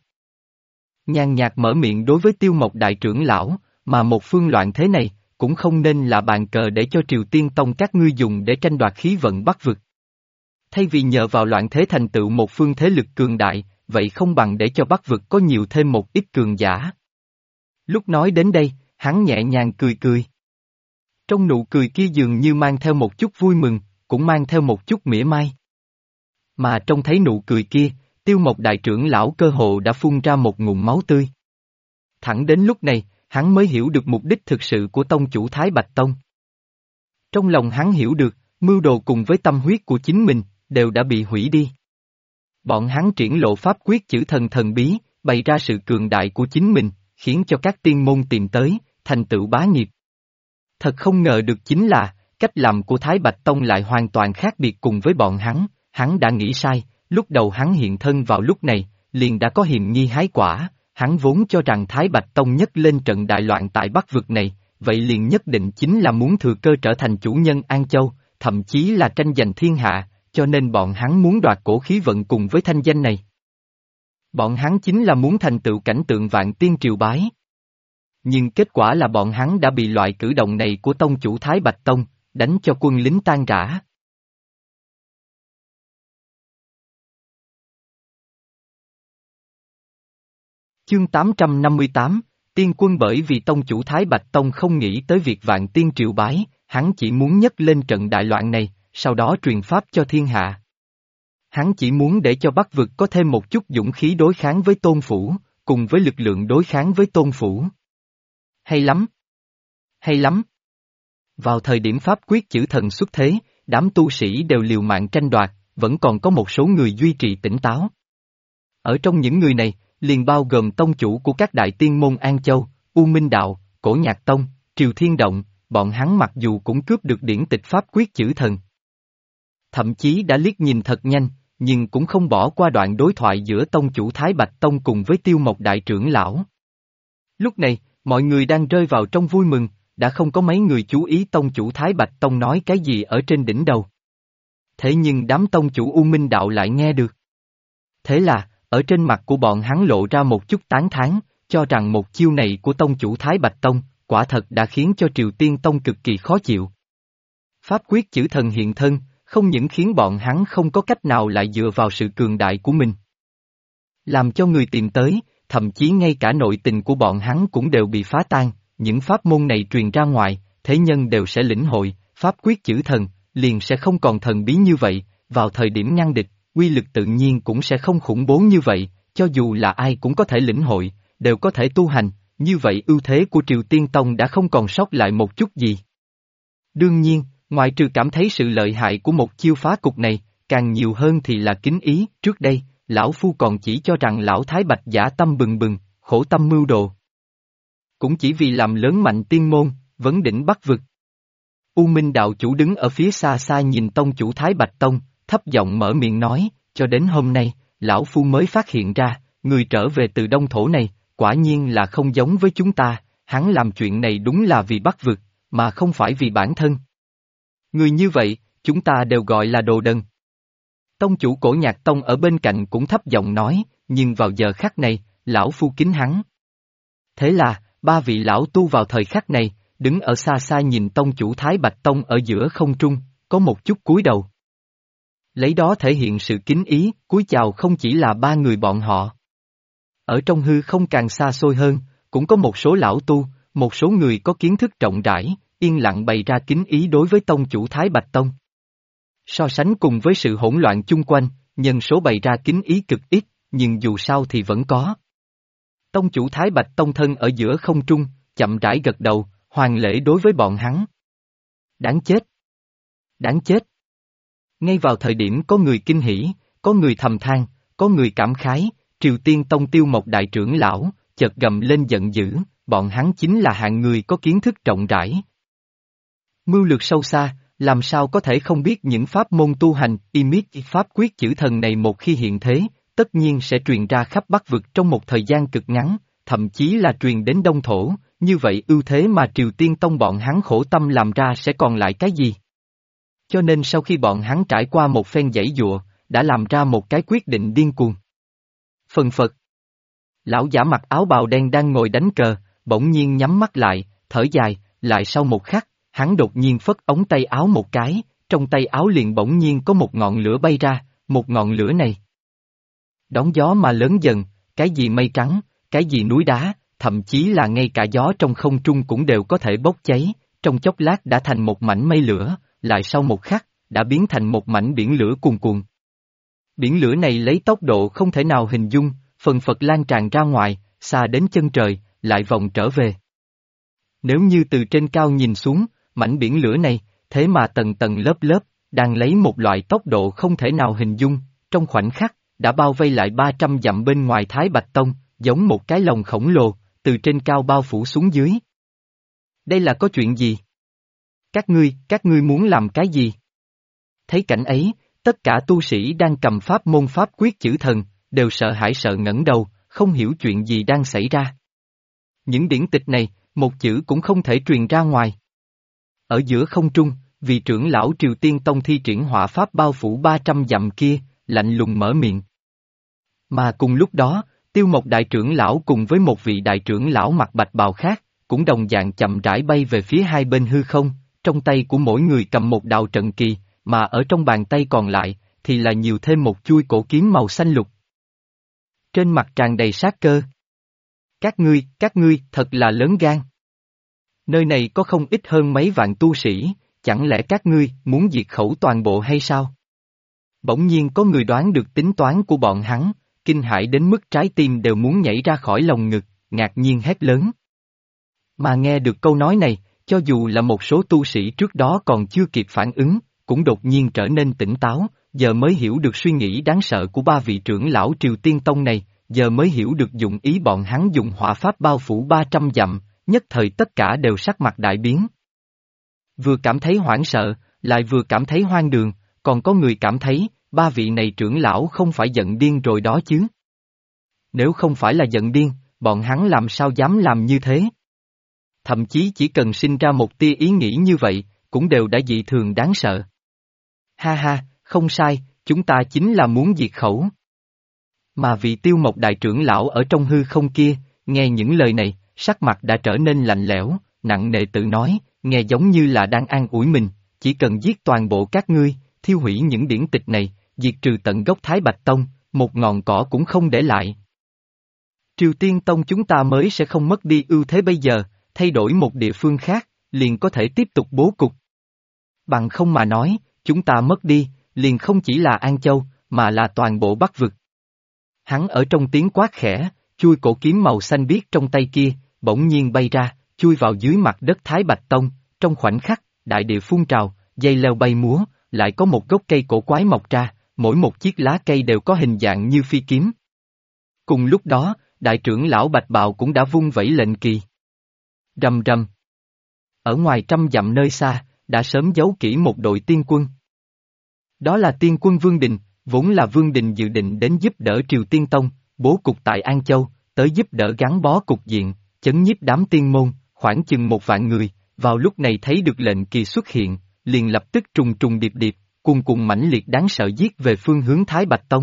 Nhàn nhạt mở miệng đối với Tiêu Mộc đại trưởng lão, mà một phương loạn thế này, cũng không nên là bàn cờ để cho Triều Tiên Tông các ngươi dùng để tranh đoạt khí vận Bắc vực. Thay vì nhờ vào loạn thế thành tựu một phương thế lực cường đại, vậy không bằng để cho Bắc vực có nhiều thêm một ít cường giả. Lúc nói đến đây, hắn nhẹ nhàng cười cười. Trong nụ cười kia dường như mang theo một chút vui mừng, cũng mang theo một chút mỉa mai. Mà trông thấy nụ cười kia, Tiêu Mộc đại trưởng lão cơ hồ đã phun ra một ngụm máu tươi. Thẳng đến lúc này, hắn mới hiểu được mục đích thực sự của tông chủ Thái Bạch Tông. Trong lòng hắn hiểu được, mưu đồ cùng với tâm huyết của chính mình, đều đã bị hủy đi. Bọn hắn triển lộ pháp quyết chữ thần thần bí, bày ra sự cường đại của chính mình, khiến cho các tiên môn tìm tới, thành tựu bá nghiệp. Thật không ngờ được chính là, cách làm của Thái Bạch Tông lại hoàn toàn khác biệt cùng với bọn hắn đã nghĩ sai, lúc đầu hắn hiện thân vào lúc này, liền đã có hiềm nghi hái quả, hắn vốn cho rằng Thái Bạch Tông nhất lên trận đại loạn tại Bắc vực này, vậy liền nhất định chính là muốn thừa cơ trở thành chủ nhân An Châu, thậm chí là tranh giành thiên hạ, cho nên bọn hắn muốn đoạt cổ khí vận cùng với thanh danh này. Bọn hắn chính là muốn thành tựu cảnh tượng vạn tiên triều bái. Nhưng kết quả là bọn hắn đã bị loại cử động này của tông chủ Thái Bạch Tông, đánh cho quân lính tan rã. Chương 858, Tiên quân bởi vì tông chủ Thái Bạch Tông không nghĩ tới việc vạn tiên triều bái, hắn chỉ muốn nhấc lên trận đại loạn này, sau đó truyền pháp cho thiên hạ. Hắn chỉ muốn để cho Bắc vực có thêm một chút dũng khí đối kháng với Tôn Phủ, cùng với lực lượng đối kháng với Tôn Phủ. Hay lắm! Hay lắm! Vào thời điểm pháp quyết chữ thần xuất thế, đám tu sĩ đều liều mạng tranh đoạt, vẫn còn có một số người duy trì tỉnh táo. Ở trong những người này, liền bao gồm tông chủ của các đại tiên môn An Châu, U Minh Đạo, Cổ Nhạc Tông, Triều Thiên Động, bọn hắn mặc dù cũng cướp được điển tịch pháp quyết chữ thần. Thậm chí đã liếc nhìn thật nhanh, nhưng cũng không bỏ qua đoạn đối thoại giữa tông chủ Thái Bạch Tông cùng với Tiêu Mộc Đại trưởng lão. Lúc này, mọi người đang rơi vào trong vui mừng, đã không có mấy người chú ý tông chủ Thái Bạch Tông nói cái gì ở trên đỉnh đầu. Thế nhưng đám tông chủ U Minh Đạo lại nghe được. Thế là, ở trên mặt của bọn hắn lộ ra một chút tán thán, cho rằng một chiêu này của tông chủ Thái Bạch Tông, quả thật đã khiến cho Triều Tiên Tông cực kỳ khó chịu. Pháp quyết chữ thần hiện thân, không những khiến bọn hắn không có cách nào lại dựa vào sự cường đại của mình. Làm cho người tìm tới, thậm chí ngay cả nội tình của bọn hắn cũng đều bị phá tan, những pháp môn này truyền ra ngoài, thế nhân đều sẽ lĩnh hội, pháp quyết chữ thần, liền sẽ không còn thần bí như vậy, vào thời điểm ngăn địch, uy lực tự nhiên cũng sẽ không khủng bố như vậy, cho dù là ai cũng có thể lĩnh hội, đều có thể tu hành, như vậy ưu thế của Triều Tiên Tông đã không còn sót lại một chút gì. Đương nhiên, ngoại trừ cảm thấy sự lợi hại của một chiêu phá cục này, càng nhiều hơn thì là kính ý, trước đây, lão phu còn chỉ cho rằng lão Thái Bạch giả tâm bừng bừng, khổ tâm mưu đồ. Cũng chỉ vì làm lớn mạnh tiên môn, vấn đỉnh Bắc vực. U Minh đạo chủ đứng ở phía xa xa nhìn tông chủ Thái Bạch Tông, thấp giọng mở miệng nói, cho đến hôm nay, lão phu mới phát hiện ra, người trở về từ Đông Thổ này, quả nhiên là không giống với chúng ta, hắn làm chuyện này đúng là vì Bắc vực, mà không phải vì bản thân. Người như vậy, chúng ta đều gọi là đồ đần. Tông chủ Cổ Nhạc Tông ở bên cạnh cũng thấp giọng nói, nhưng vào giờ khắc này, lão phu kính hắn. Thế là, ba vị lão tu vào thời khắc này, đứng ở xa xa nhìn tông chủ Thái Bạch Tông ở giữa không trung, có một chút cúi đầu. Lấy đó thể hiện sự kính ý, cúi chào không chỉ là ba người bọn họ. Ở trong hư không càng xa xôi hơn, cũng có một số lão tu, một số người có kiến thức rộng rãi, yên lặng bày ra kính ý đối với tông chủ Thái Bạch Tông. So sánh cùng với sự hỗn loạn chung quanh, nhân số bày ra kính ý cực ít, nhưng dù sao thì vẫn có. Tông chủ Thái Bạch Tông thân ở giữa không trung, chậm rãi gật đầu, hoàn lễ đối với bọn hắn. Đáng chết! Đáng chết! Ngay vào thời điểm có người kinh hỉ, có người thầm than, có người cảm khái, Triều Tiên Tông Tiêu Mộc Đại trưởng lão, chợt gầm lên giận dữ, bọn hắn chính là hạng người có kiến thức rộng rãi. Mưu lược sâu xa, làm sao có thể không biết những pháp môn tu hành, pháp quyết chữ thần này một khi hiện thế, tất nhiên sẽ truyền ra khắp Bắc vực trong một thời gian cực ngắn, thậm chí là truyền đến Đông Thổ, như vậy ưu thế mà Triều Tiên Tông bọn hắn khổ tâm làm ra sẽ còn lại cái gì? Cho nên sau khi bọn hắn trải qua một phen giãy giụa, đã làm ra một cái quyết định điên cuồng. Phần phật. Lão giả mặc áo bào đen đang ngồi đánh cờ, bỗng nhiên nhắm mắt lại, thở dài, lại sau một khắc, hắn đột nhiên phất ống tay áo một cái, trong tay áo liền bỗng nhiên có một ngọn lửa bay ra, một ngọn lửa này đón gió mà lớn dần, cái gì mây trắng, cái gì núi đá, thậm chí là ngay cả gió trong không trung cũng đều có thể bốc cháy, trong chốc lát đã thành một mảnh mây lửa, lại sau một khắc, đã biến thành một mảnh biển lửa cuồn cuộn. Biển lửa này lấy tốc độ không thể nào hình dung, phần phật lan tràn ra ngoài, xa đến chân trời, lại vòng trở về. Nếu như từ trên cao nhìn xuống, mảnh biển lửa này, thế mà tầng tầng lớp lớp, đang lấy một loại tốc độ không thể nào hình dung, trong khoảnh khắc, đã bao vây lại 300 dặm bên ngoài Thái Bạch Tông, giống một cái lồng khổng lồ, từ trên cao bao phủ xuống dưới. Đây là có chuyện gì? Các ngươi muốn làm cái gì? Thấy cảnh ấy, tất cả tu sĩ đang cầm pháp môn pháp quyết chữ thần, đều sợ hãi sợ ngẩng đầu, không hiểu chuyện gì đang xảy ra. Những điển tịch này, một chữ cũng không thể truyền ra ngoài. Ở giữa không trung, vị trưởng lão Triều Tiên Tông thi triển hỏa pháp bao phủ 300 dặm kia, lạnh lùng mở miệng. Mà cùng lúc đó, Tiêu Mộc Đại trưởng lão cùng với một vị đại trưởng lão mặc bạch bào khác, cũng đồng dạng chậm rãi bay về phía hai bên hư không, trong tay của mỗi người cầm một đạo trận kỳ, mà ở trong bàn tay còn lại, thì là nhiều thêm một chuôi cổ kiếm màu xanh lục. Trên mặt tràn đầy sát cơ. Các ngươi, thật là lớn gan. Nơi này có không ít hơn mấy vạn tu sĩ, chẳng lẽ các ngươi muốn diệt khẩu toàn bộ hay sao? Bỗng nhiên có người đoán được tính toán của bọn hắn, kinh hãi đến mức trái tim đều muốn nhảy ra khỏi lồng ngực, ngạc nhiên hét lớn. Mà nghe được câu nói này, cho dù là một số tu sĩ trước đó còn chưa kịp phản ứng, cũng đột nhiên trở nên tỉnh táo, giờ mới hiểu được suy nghĩ đáng sợ của ba vị trưởng lão Triều Tiên Tông này, giờ mới hiểu được dụng ý bọn hắn dùng hỏa pháp bao phủ 300 dặm, nhất thời tất cả đều sắc mặt đại biến. Vừa cảm thấy hoảng sợ, lại vừa cảm thấy hoang đường, còn có người cảm thấy, ba vị này trưởng lão không phải giận điên rồi đó chứ. Nếu không phải là giận điên, bọn hắn làm sao dám làm như thế? Thậm chí chỉ cần sinh ra một tia ý nghĩ như vậy, cũng đều đã dị thường đáng sợ. Ha ha, không sai, chúng ta chính là muốn diệt khẩu. Mà vị Tiêu Mộc đại trưởng lão ở trong hư không kia, nghe những lời này, sắc mặt đã trở nên lạnh lẽo, nặng nề tự nói, nghe giống như là đang an ủi mình, chỉ cần giết toàn bộ các ngươi, thiêu hủy những điển tịch này, diệt trừ tận gốc Thái Bạch Tông, một ngọn cỏ cũng không để lại. Triều Tiên Tông chúng ta mới sẽ không mất đi ưu thế bây giờ, thay đổi một địa phương khác, liền có thể tiếp tục bố cục. Bằng không mà nói, chúng ta mất đi, liền không chỉ là An Châu, mà là toàn bộ Bắc Vực. Hắn ở trong tiếng quát khẽ, chui cổ kiếm màu xanh biếc trong tay kia, bỗng nhiên bay ra, chui vào dưới mặt đất Thái Bạch Tông, trong khoảnh khắc, đại địa phun trào, dây leo bay múa, lại có một gốc cây cổ quái mọc ra, mỗi một chiếc lá cây đều có hình dạng như phi kiếm. Cùng lúc đó, đại trưởng lão Bạch Bào cũng đã vung vẩy lệnh kỳ. Rầm rầm. Ở ngoài trăm dặm nơi xa, đã sớm giấu kỹ một đội tiên quân. Đó là tiên quân Vương Đình, vốn là Vương Đình dự định đến giúp đỡ Triều Tiên Tông, bố cục tại An Châu, tới giúp đỡ gắn bó cục diện, chấn nhiếp đám tiên môn, khoảng chừng 1 vạn người, vào lúc này thấy được lệnh kỳ xuất hiện, liền lập tức trùng trùng điệp điệp, cuồn cuộn mãnh liệt đáng sợ giết về phương hướng Thái Bạch Tông.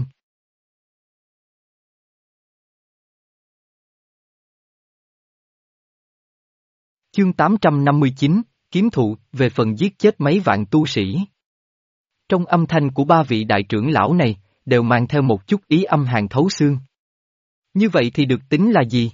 Chương 859, Kiếm Thụ, về phần giết chết mấy vạn tu sĩ. Trong âm thanh của ba vị đại trưởng lão này, đều mang theo một chút ý âm hàn thấu xương. Như vậy thì được tính là gì?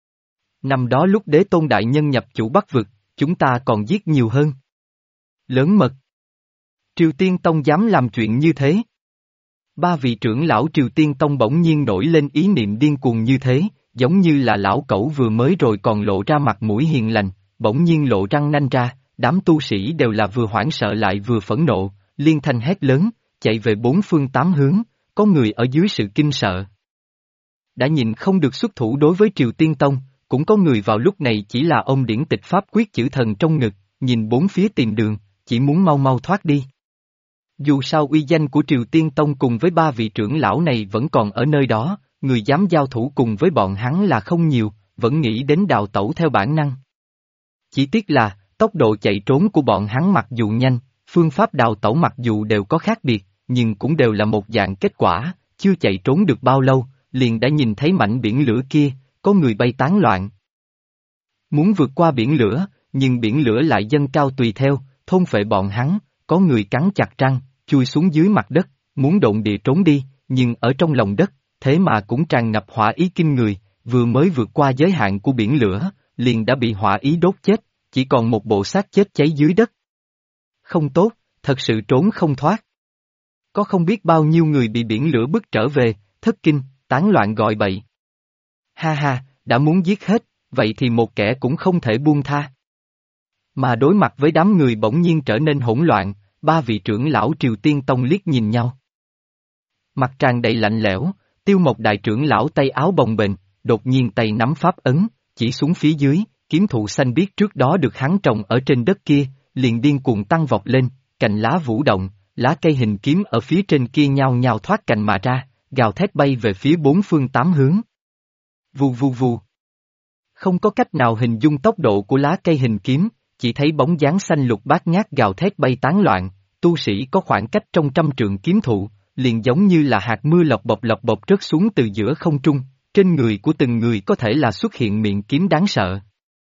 Năm đó lúc Đế Tôn đại nhân nhập chủ Bắc Vực, chúng ta còn giết nhiều hơn. Lớn mật. Triều Tiên Tông dám làm chuyện như thế. Ba vị trưởng lão Triều Tiên Tông bỗng nhiên nổi lên ý niệm điên cuồng như thế, giống như là lão cẩu vừa mới rồi còn lộ ra mặt mũi hiền lành, bỗng nhiên lộ răng nanh ra, đám tu sĩ đều là vừa hoảng sợ lại vừa phẫn nộ, liên thanh hét lớn, chạy về 4 phương 8 hướng, có người ở dưới sự kinh sợ. Đã nhìn không được xuất thủ đối với Triều Tiên Tông, cũng có người vào lúc này chỉ là ôm điển tịch pháp quyết chữ thần trong ngực, nhìn bốn phía tìm đường, chỉ muốn mau mau thoát đi. Dù sao uy danh của Triều Tiên Tông cùng với ba vị trưởng lão này vẫn còn ở nơi đó, người dám giao thủ cùng với bọn hắn là không nhiều, vẫn nghĩ đến đào tẩu theo bản năng. Chỉ tiếc là, tốc độ chạy trốn của bọn hắn mặc dù nhanh, phương pháp đào tẩu mặc dù đều có khác biệt, nhưng cũng đều là một dạng kết quả, chưa chạy trốn được bao lâu, liền đã nhìn thấy mảnh biển lửa kia, có người bay tán loạn. Muốn vượt qua biển lửa, nhưng biển lửa lại dâng cao tùy theo, thôn phệ bọn hắn, có người cắn chặt răng, chui xuống dưới mặt đất, muốn độn địa trốn đi, nhưng ở trong lòng đất, thế mà cũng tràn ngập hỏa ý kinh người, vừa mới vượt qua giới hạn của biển lửa, liền đã bị hỏa ý đốt chết, chỉ còn một bộ xác chết cháy dưới đất. Không tốt, thật sự trốn không thoát. Có không biết bao nhiêu người bị biển lửa bức trở về, thất kinh, tán loạn gọi bậy. Ha ha, đã muốn giết hết, vậy thì một kẻ cũng không thể buông tha. Mà đối mặt với đám người bỗng nhiên trở nên hỗn loạn, ba vị trưởng lão Triều Tiên Tông liếc nhìn nhau. Mặt tràn đầy lạnh lẽo, Tiêu Mộc đại trưởng lão tay áo bồng bềnh, đột nhiên tay nắm pháp ấn, chỉ xuống phía dưới, kiếm thụ xanh biếc trước đó được hắn trồng ở trên đất kia, liền điên cuồng tăng vọt lên, cành lá vũ động, lá cây hình kiếm ở phía trên kia nhao nhao thoát cành mà ra, gào thét bay về phía 4 phương 8 hướng. Vù vù vù. Không có cách nào hình dung tốc độ của lá cây hình kiếm, chỉ thấy bóng dáng xanh lục bát ngát gào thét bay tán loạn, tu sĩ có khoảng cách trong 100 trượng kiếm thụ, liền giống như là hạt mưa lọc bọc rớt xuống từ giữa không trung, trên người của từng người có thể là xuất hiện miệng kiếm đáng sợ.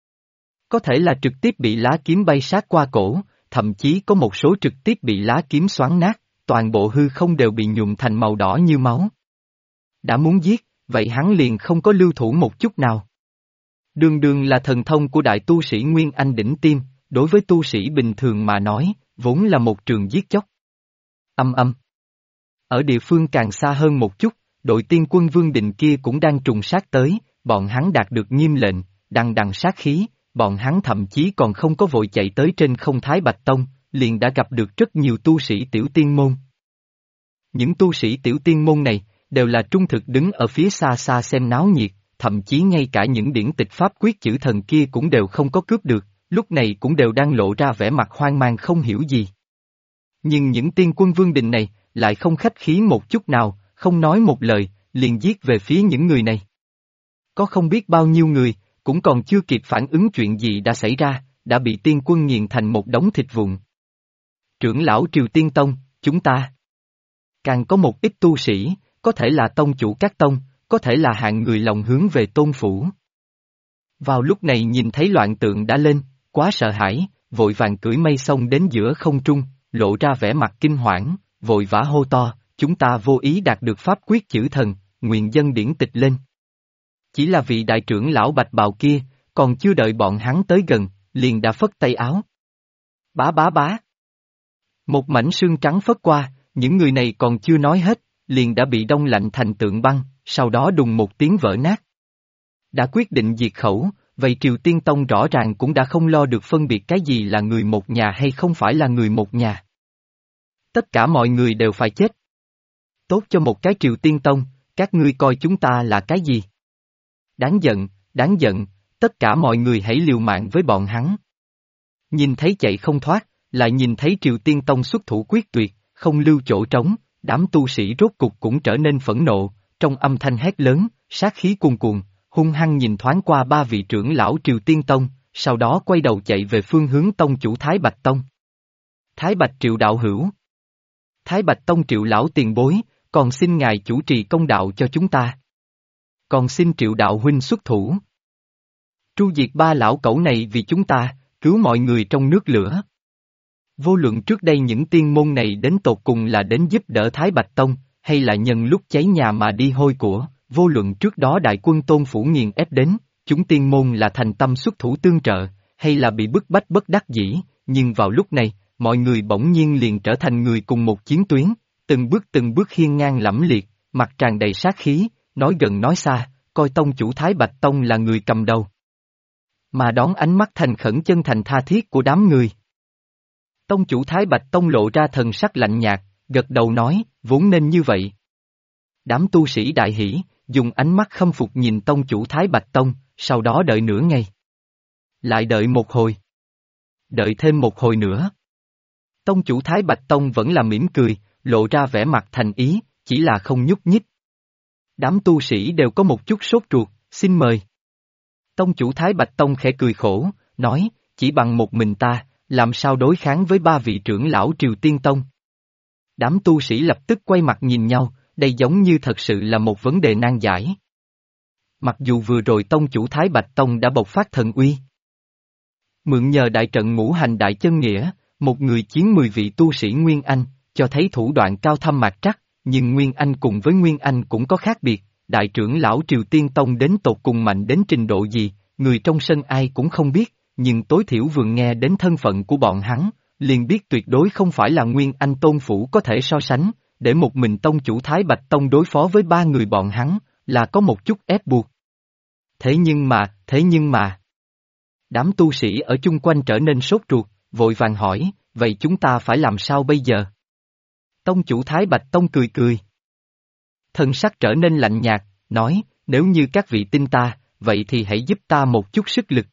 Có thể là trực tiếp bị lá kiếm bay sát qua cổ, thậm chí có một số trực tiếp bị lá kiếm xoắn nát, toàn bộ hư không đều bị nhuộm thành màu đỏ như máu. Đã muốn giết, vậy hắn liền không có lưu thủ một chút nào. Đường đường là thần thông của đại tu sĩ Nguyên Anh đỉnh tiêm, đối với tu sĩ bình thường mà nói, vốn là một trường giết chóc. Âm âm. Ở địa phương càng xa hơn một chút, đội tiên quân Vương Định kia cũng đang trùng sát tới, bọn hắn đạt được nghiêm lệnh, đằng đằng sát khí, bọn hắn thậm chí còn không có vội chạy tới trên không Thái Bạch Tông, liền đã gặp được rất nhiều tu sĩ tiểu tiên môn. Những tu sĩ tiểu tiên môn này, đều là trung thực đứng ở phía xa xa xem náo nhiệt, thậm chí ngay cả những điển tịch pháp quyết chữ thần kia cũng đều không có cướp được, lúc này cũng đều đang lộ ra vẻ mặt hoang mang không hiểu gì. Nhưng những tiên quân Vương Đình này, lại không khách khí một chút nào, không nói một lời, liền giết về phía những người này. Có không biết bao nhiêu người, cũng còn chưa kịp phản ứng chuyện gì đã xảy ra, đã bị tiên quân nghiền thành một đống thịt vụn. Trưởng lão Triều Tiên Tông, chúng ta. Càng có một ít tu sĩ, có thể là tông chủ các tông, có thể là hạng người lòng hướng về tôn phủ. Vào lúc này nhìn thấy loạn tượng đã lên, quá sợ hãi, vội vàng cưỡi mây sông đến giữa không trung, lộ ra vẻ mặt kinh hoảng, vội vã hô to, chúng ta vô ý đạt được pháp quyết chữ thần, nguyện dâng điển tịch lên. Chỉ là vị đại trưởng lão bạch bào kia, còn chưa đợi bọn hắn tới gần, liền đã phất tay áo. Bá bá bá. Một mảnh sương trắng phất qua, những người này còn chưa nói hết, liền đã bị đông lạnh thành tượng băng, sau đó đùng một tiếng vỡ nát. Đã quyết định diệt khẩu, vậy Triều Tiên Tông rõ ràng cũng đã không lo được phân biệt cái gì là người một nhà hay không phải là người một nhà. Tất cả mọi người đều phải chết. Tốt cho một cái Triều Tiên Tông, các ngươi coi chúng ta là cái gì? Đáng giận, tất cả mọi người hãy liều mạng với bọn hắn. Nhìn thấy chạy không thoát, lại nhìn thấy Triều Tiên Tông xuất thủ quyết tuyệt, không lưu chỗ trống, đám tu sĩ rốt cục cũng trở nên phẫn nộ, trong âm thanh hét lớn, sát khí cuồn cuộn, hung hăng nhìn thoáng qua ba vị trưởng lão Triều Tiên Tông, sau đó quay đầu chạy về phương hướng tông chủ Thái Bạch Tông. Thái Bạch Triệu đạo hữu. Thái Bạch Tông Triệu lão tiền bối, còn xin ngài chủ trì công đạo cho chúng ta. Còn xin Triệu đạo huynh xuất thủ. Tru diệt ba lão cẩu này vì chúng ta, cứu mọi người trong nước lửa. Vô luận trước đây những tiên môn này đến tột cùng là đến giúp đỡ Thái Bạch Tông, hay là nhân lúc cháy nhà mà đi hôi của, vô luận trước đó đại quân tôn phủ nghiền ép đến, chúng tiên môn là thành tâm xuất thủ tương trợ, hay là bị bức bách bất đắc dĩ, nhưng vào lúc này, mọi người bỗng nhiên liền trở thành người cùng một chiến tuyến, từng bước hiên ngang lẫm liệt, mặt tràn đầy sát khí, nói gần nói xa, coi tông chủ Thái Bạch Tông là người cầm đầu. Mà đón ánh mắt thành khẩn chân thành tha thiết của đám người. Tông chủ Thái Bạch Tông lộ ra thần sắc lạnh nhạt, gật đầu nói, vốn nên như vậy. Đám tu sĩ đại hỉ, dùng ánh mắt khâm phục nhìn tông chủ Thái Bạch Tông, sau đó đợi nửa ngày. Lại đợi một hồi. Đợi thêm một hồi nữa. Tông chủ Thái Bạch Tông vẫn là mỉm cười, lộ ra vẻ mặt thành ý, chỉ là không nhúc nhích. Đám tu sĩ đều có một chút sốt ruột, xin mời. Tông chủ Thái Bạch Tông khẽ cười khổ, nói, chỉ bằng một mình ta, làm sao đối kháng với ba vị trưởng lão Triều Tiên Tông. Đám tu sĩ lập tức quay mặt nhìn nhau, đây giống như thật sự là một vấn đề nan giải. Mặc dù vừa rồi tông chủ Thái Bạch Tông đã bộc phát thần uy. Mượn nhờ đại trận ngũ hành đại chân nghĩa, một người chiến 10 vị tu sĩ Nguyên Anh, cho thấy thủ đoạn cao thâm mạc trắc, nhưng Nguyên Anh cùng với Nguyên Anh cũng có khác biệt, đại trưởng lão Triều Tiên Tông đến tột cùng mạnh đến trình độ gì, người trong sân ai cũng không biết, nhưng tối thiểu vừa nghe đến thân phận của bọn hắn, liền biết tuyệt đối không phải là Nguyên Anh Tôn Phủ có thể so sánh, để một mình tông chủ Thái Bạch Tông đối phó với ba người bọn hắn, là có một chút ép buộc. Thế nhưng mà... Đám tu sĩ ở chung quanh trở nên sốt ruột, vội vàng hỏi, vậy chúng ta phải làm sao bây giờ? Tông chủ Thái Bạch Tông cười cười. Thân sắc trở nên lạnh nhạt, nói, nếu như các vị tin ta, vậy thì hãy giúp ta một chút sức lực.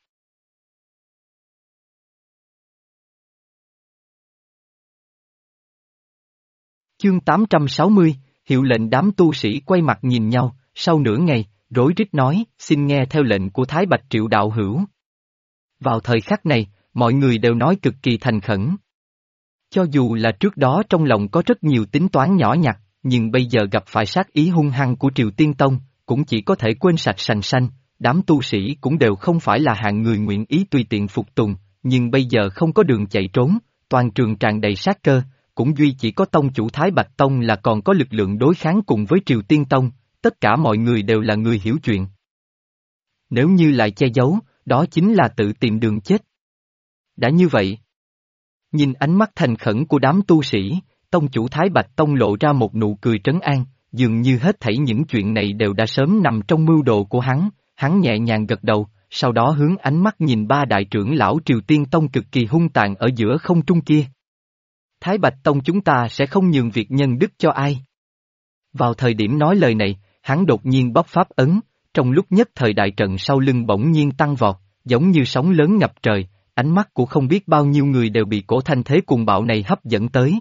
Chương 860, hiệu lệnh đám tu sĩ quay mặt nhìn nhau, sau nửa ngày, rối rít nói, xin nghe theo lệnh của Thái Bạch Triệu đạo hữu. Vào thời khắc này, mọi người đều nói cực kỳ thành khẩn. Cho dù là trước đó trong lòng có rất nhiều tính toán nhỏ nhặt, nhưng bây giờ gặp phải sát ý hung hăng của Triều Tiên Tông, cũng chỉ có thể quên sạch sành sanh, đám tu sĩ cũng đều không phải là hạng người nguyện ý tùy tiện phục tùng, nhưng bây giờ không có đường chạy trốn, toàn trường tràn đầy sát cơ, cũng duy chỉ có tông chủ Thái Bạch Tông là còn có lực lượng đối kháng cùng với Triều Tiên Tông, tất cả mọi người đều là người hiểu chuyện. Nếu như lại che giấu, đó chính là tự tìm đường chết. Đã như vậy, nhìn ánh mắt thành khẩn của đám tu sĩ, tông chủ Thái Bạch Tông lộ ra một nụ cười trấn an, dường như hết thảy những chuyện này đều đã sớm nằm trong mưu đồ của hắn nhẹ nhàng gật đầu, sau đó hướng ánh mắt nhìn ba đại trưởng lão Triều Tiên Tông cực kỳ hung tàn ở giữa không trung kia. Thái Bạch Tông chúng ta sẽ không nhường việc nhân đức cho ai. Vào thời điểm nói lời này, hắn đột nhiên bóp pháp ấn, trong lúc nhất thời đại trận sau lưng bỗng nhiên tăng vọt, giống như sóng lớn ngập trời, ánh mắt của không biết bao nhiêu người đều bị cổ thanh thế cuồng bạo này hấp dẫn tới.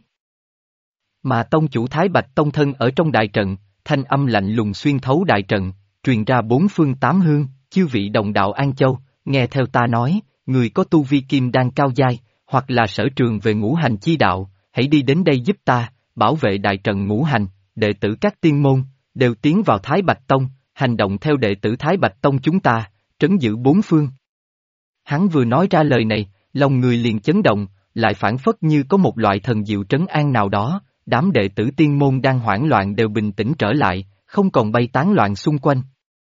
Mà tông chủ Thái Bạch Tông thân ở trong đại trận, thanh âm lạnh lùng xuyên thấu đại trận, truyền ra bốn phương tám hướng, chư vị đồng đạo An Châu, nghe theo ta nói, người có tu vi kim đan cao giai, hoặc là sở trường về ngũ hành chi đạo, hãy đi đến đây giúp ta, bảo vệ đại trận ngũ hành, đệ tử các tiên môn, đều tiến vào Thái Bạch Tông, hành động theo đệ tử Thái Bạch Tông chúng ta, trấn giữ bốn phương. Hắn vừa nói ra lời này, lòng người liền chấn động, lại phảng phất như có một loại thần diệu trấn an nào đó, đám đệ tử tiên môn đang hoảng loạn đều bình tĩnh trở lại, không còn bay tán loạn xung quanh.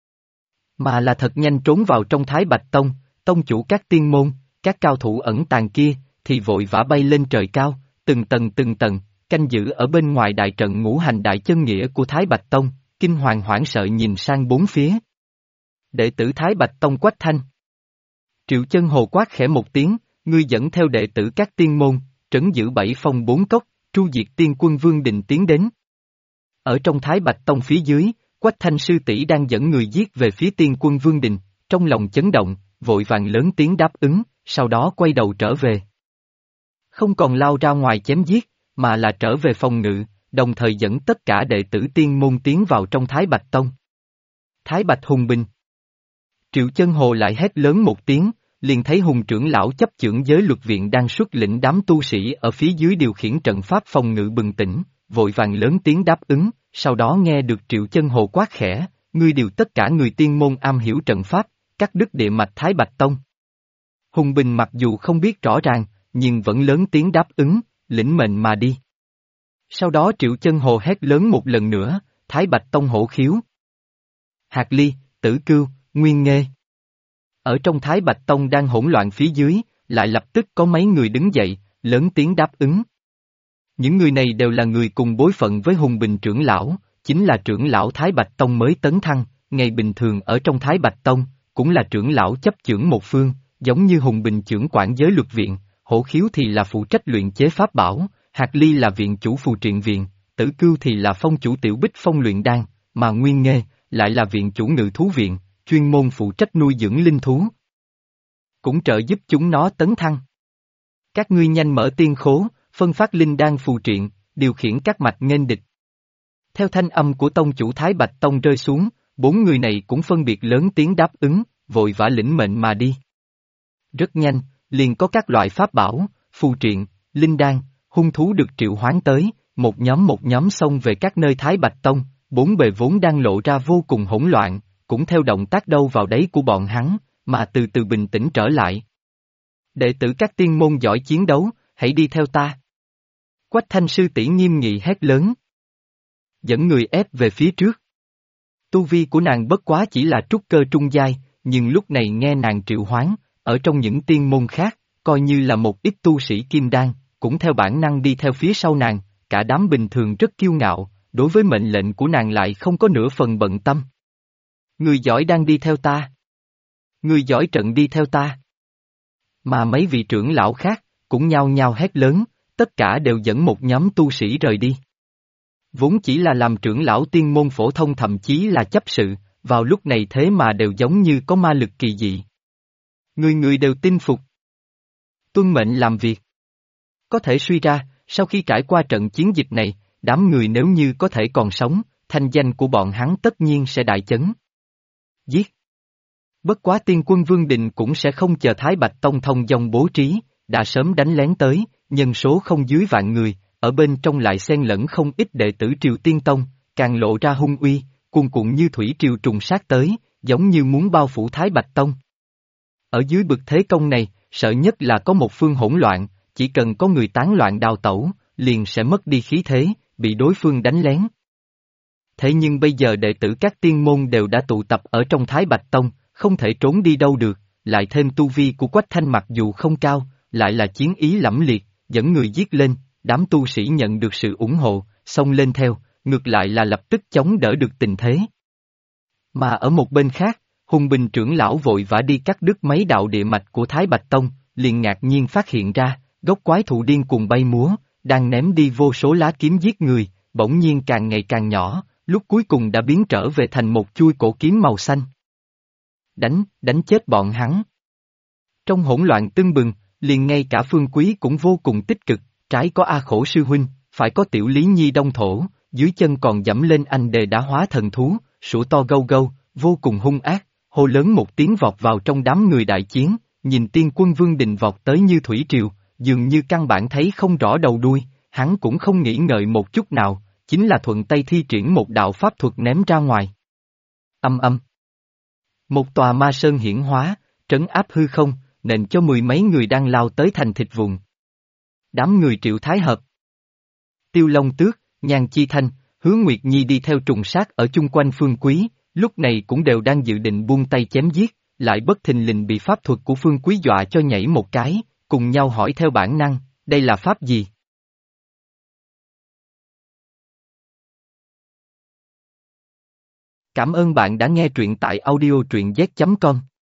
Mà là thật nhanh trốn vào trong Thái Bạch Tông, tông chủ các tiên môn, các cao thủ ẩn tàng kia, thì vội vã bay lên trời cao, từng tầng, canh giữ ở bên ngoài đại trận ngũ hành đại chân nghĩa của Thái Bạch Tông, kinh hoàng hoảng sợ nhìn sang bốn phía. Đệ tử Thái Bạch Tông Quách Thanh. Triệu Chân Hồ quát khẽ một tiếng, ngươi dẫn theo đệ tử các tiên môn, trấn giữ bảy phong bốn cốc, tru diệt tiên quân Vương Đình tiến đến. Ở trong Thái Bạch Tông phía dưới, Quách Thanh sư tỷ đang dẫn người giết về phía tiên quân Vương Đình, trong lòng chấn động, vội vàng lớn tiếng đáp ứng, sau đó quay đầu trở về. Không còn lao ra ngoài chém giết, mà là trở về phòng ngự, đồng thời dẫn tất cả đệ tử tiên môn tiến vào trong Thái Bạch Tông. Thái Bạch Hùng Binh. Triệu Chân Hồ lại hét lớn một tiếng, liền thấy Hùng trưởng lão chấp chưởng giới luật viện đang xuất lĩnh đám tu sĩ ở phía dưới điều khiển trận pháp phòng ngự bừng tỉnh, vội vàng lớn tiếng đáp ứng, sau đó nghe được Triệu Chân Hồ quát khẽ, ngươi điều tất cả người tiên môn am hiểu trận pháp, cắt đứt địa mạch Thái Bạch Tông. Hùng Bình mặc dù không biết rõ ràng, nhưng vẫn lớn tiếng đáp ứng, lĩnh mệnh mà đi. Sau đó Triệu Chân Hồ hét lớn một lần nữa, Thái Bạch Tông hổ khiếu. Hạt Ly, Tử Cưu, Nguyên Nghê. Ở trong Thái Bạch Tông đang hỗn loạn phía dưới, lại lập tức có mấy người đứng dậy, lớn tiếng đáp ứng. Những người này đều là người cùng bối phận với Hùng Bình trưởng lão, chính là trưởng lão Thái Bạch Tông mới tấn thăng, ngày bình thường ở trong Thái Bạch Tông, cũng là trưởng lão chấp chưởng một phương, giống như Hùng Bình trưởng quản giới luật viện, hổ khiếu thì là phụ trách luyện chế pháp bảo, Hạt Ly là viện chủ phù triện viện, Tử Cưu thì là phong chủ tiểu bích phong luyện đan, mà Nguyên Nghê lại là viện chủ ngự thú viện, chuyên môn phụ trách nuôi dưỡng linh thú. Cũng trợ giúp chúng nó tấn thăng. Các ngươi nhanh mở tiên khố, phân phát linh đan phù triện, điều khiển các mạch nghênh địch. Theo thanh âm của tông chủ Thái Bạch Tông rơi xuống, bốn người này cũng phân biệt lớn tiếng đáp ứng, vội vã lĩnh mệnh mà đi. Rất nhanh, liền có các loại pháp bảo, phù triện, linh đan, hung thú được triệu hoán tới, một nhóm xông về các nơi Thái Bạch Tông, bốn bề vốn đang lộ ra vô cùng hỗn loạn, cũng theo động tác đâu vào đấy của bọn hắn, mà từ từ bình tĩnh trở lại. Đệ tử các tiên môn giỏi chiến đấu, hãy đi theo ta. Quách Thanh sư tỷ nghiêm nghị hét lớn. Dẫn người ép về phía trước. Tu vi của nàng bất quá chỉ là trúc cơ trung giai, nhưng lúc này nghe nàng triệu hoán, ở trong những tiên môn khác, coi như là một ít tu sĩ kim đan, cũng theo bản năng đi theo phía sau nàng, cả đám bình thường rất kiêu ngạo, đối với mệnh lệnh của nàng lại không có nửa phần bận tâm. Người giỏi đang đi theo ta. Người giỏi trận đi theo ta. Mà mấy vị trưởng lão khác, cũng nhao nhao hét lớn, tất cả đều dẫn một nhóm tu sĩ rời đi. Vốn chỉ là làm trưởng lão tiên môn phổ thông thậm chí là chấp sự, vào lúc này thế mà đều giống như có ma lực kỳ dị. Người đều tin phục. Tuân mệnh làm việc. Có thể suy ra, sau khi trải qua trận chiến dịch này, đám người nếu như có thể còn sống, thanh danh của bọn hắn tất nhiên sẽ đại chấn. Giết. Bất quá tiên quân Vương Đình cũng sẽ không chờ Thái Bạch Tông thông dong bố trí, đã sớm đánh lén tới, nhân số không dưới vạn người, ở bên trong lại xen lẫn không ít đệ tử Triều Tiên Tông, càng lộ ra hung uy, cuồn cuộn như thủy triều trùng sát tới, giống như muốn bao phủ Thái Bạch Tông. Ở dưới bực thế công này, sợ nhất là có một phương hỗn loạn, chỉ cần có người tán loạn đào tẩu, liền sẽ mất đi khí thế, bị đối phương đánh lén. Thế nhưng bây giờ đệ tử các tiên môn đều đã tụ tập ở trong Thái Bạch Tông, không thể trốn đi đâu được, lại thêm tu vi của Quách Thanh mặc dù không cao, lại là chiến ý lẫm liệt, dẫn người giết lên, đám tu sĩ nhận được sự ủng hộ, xông lên theo, ngược lại là lập tức chống đỡ được tình thế. Mà ở một bên khác, Hùng Bình trưởng lão vội vã đi cắt đứt mấy đạo địa mạch của Thái Bạch Tông, liền ngạc nhiên phát hiện ra, gốc quái thụ điên cuồng bay múa, đang ném đi vô số lá kiếm giết người, bỗng nhiên càng ngày càng nhỏ, lúc cuối cùng đã biến trở về thành một chuôi cổ kiếm màu xanh. Đánh chết bọn hắn. Trong hỗn loạn tưng bừng, liền ngay cả Phương Quý cũng vô cùng tích cực, trái có A Khổ sư huynh, phải có Tiểu Lý Nhi đông thổ, dưới chân còn dẫm lên anh đề đã hóa thần thú, sủa to gâu gâu, vô cùng hung ác, hô lớn một tiếng vọt vào trong đám người đại chiến, nhìn tiên quân Vương Đình vọt tới như thủy triều, dường như căn bản thấy không rõ đầu đuôi, hắn cũng không nghĩ ngợi một chút nào, chính là thuận tay thi triển một đạo pháp thuật ném ra ngoài. Âm âm. Một tòa ma sơn hiển hóa, trấn áp hư không, nện cho mười mấy người đang lao tới thành thịt vụn. Đám người Triệu Thái Hợp, Tiêu Long Tước, Nhan Chi Thanh, Hứa Nguyệt Nhi đi theo trùng sát ở chung quanh Phương Quý, lúc này cũng đều đang dự định buông tay chém giết, lại bất thình lình bị pháp thuật của Phương Quý dọa cho nhảy một cái, cùng nhau hỏi theo bản năng, đây là pháp gì? Cảm ơn bạn đã nghe truyện tại audio truyện z.com.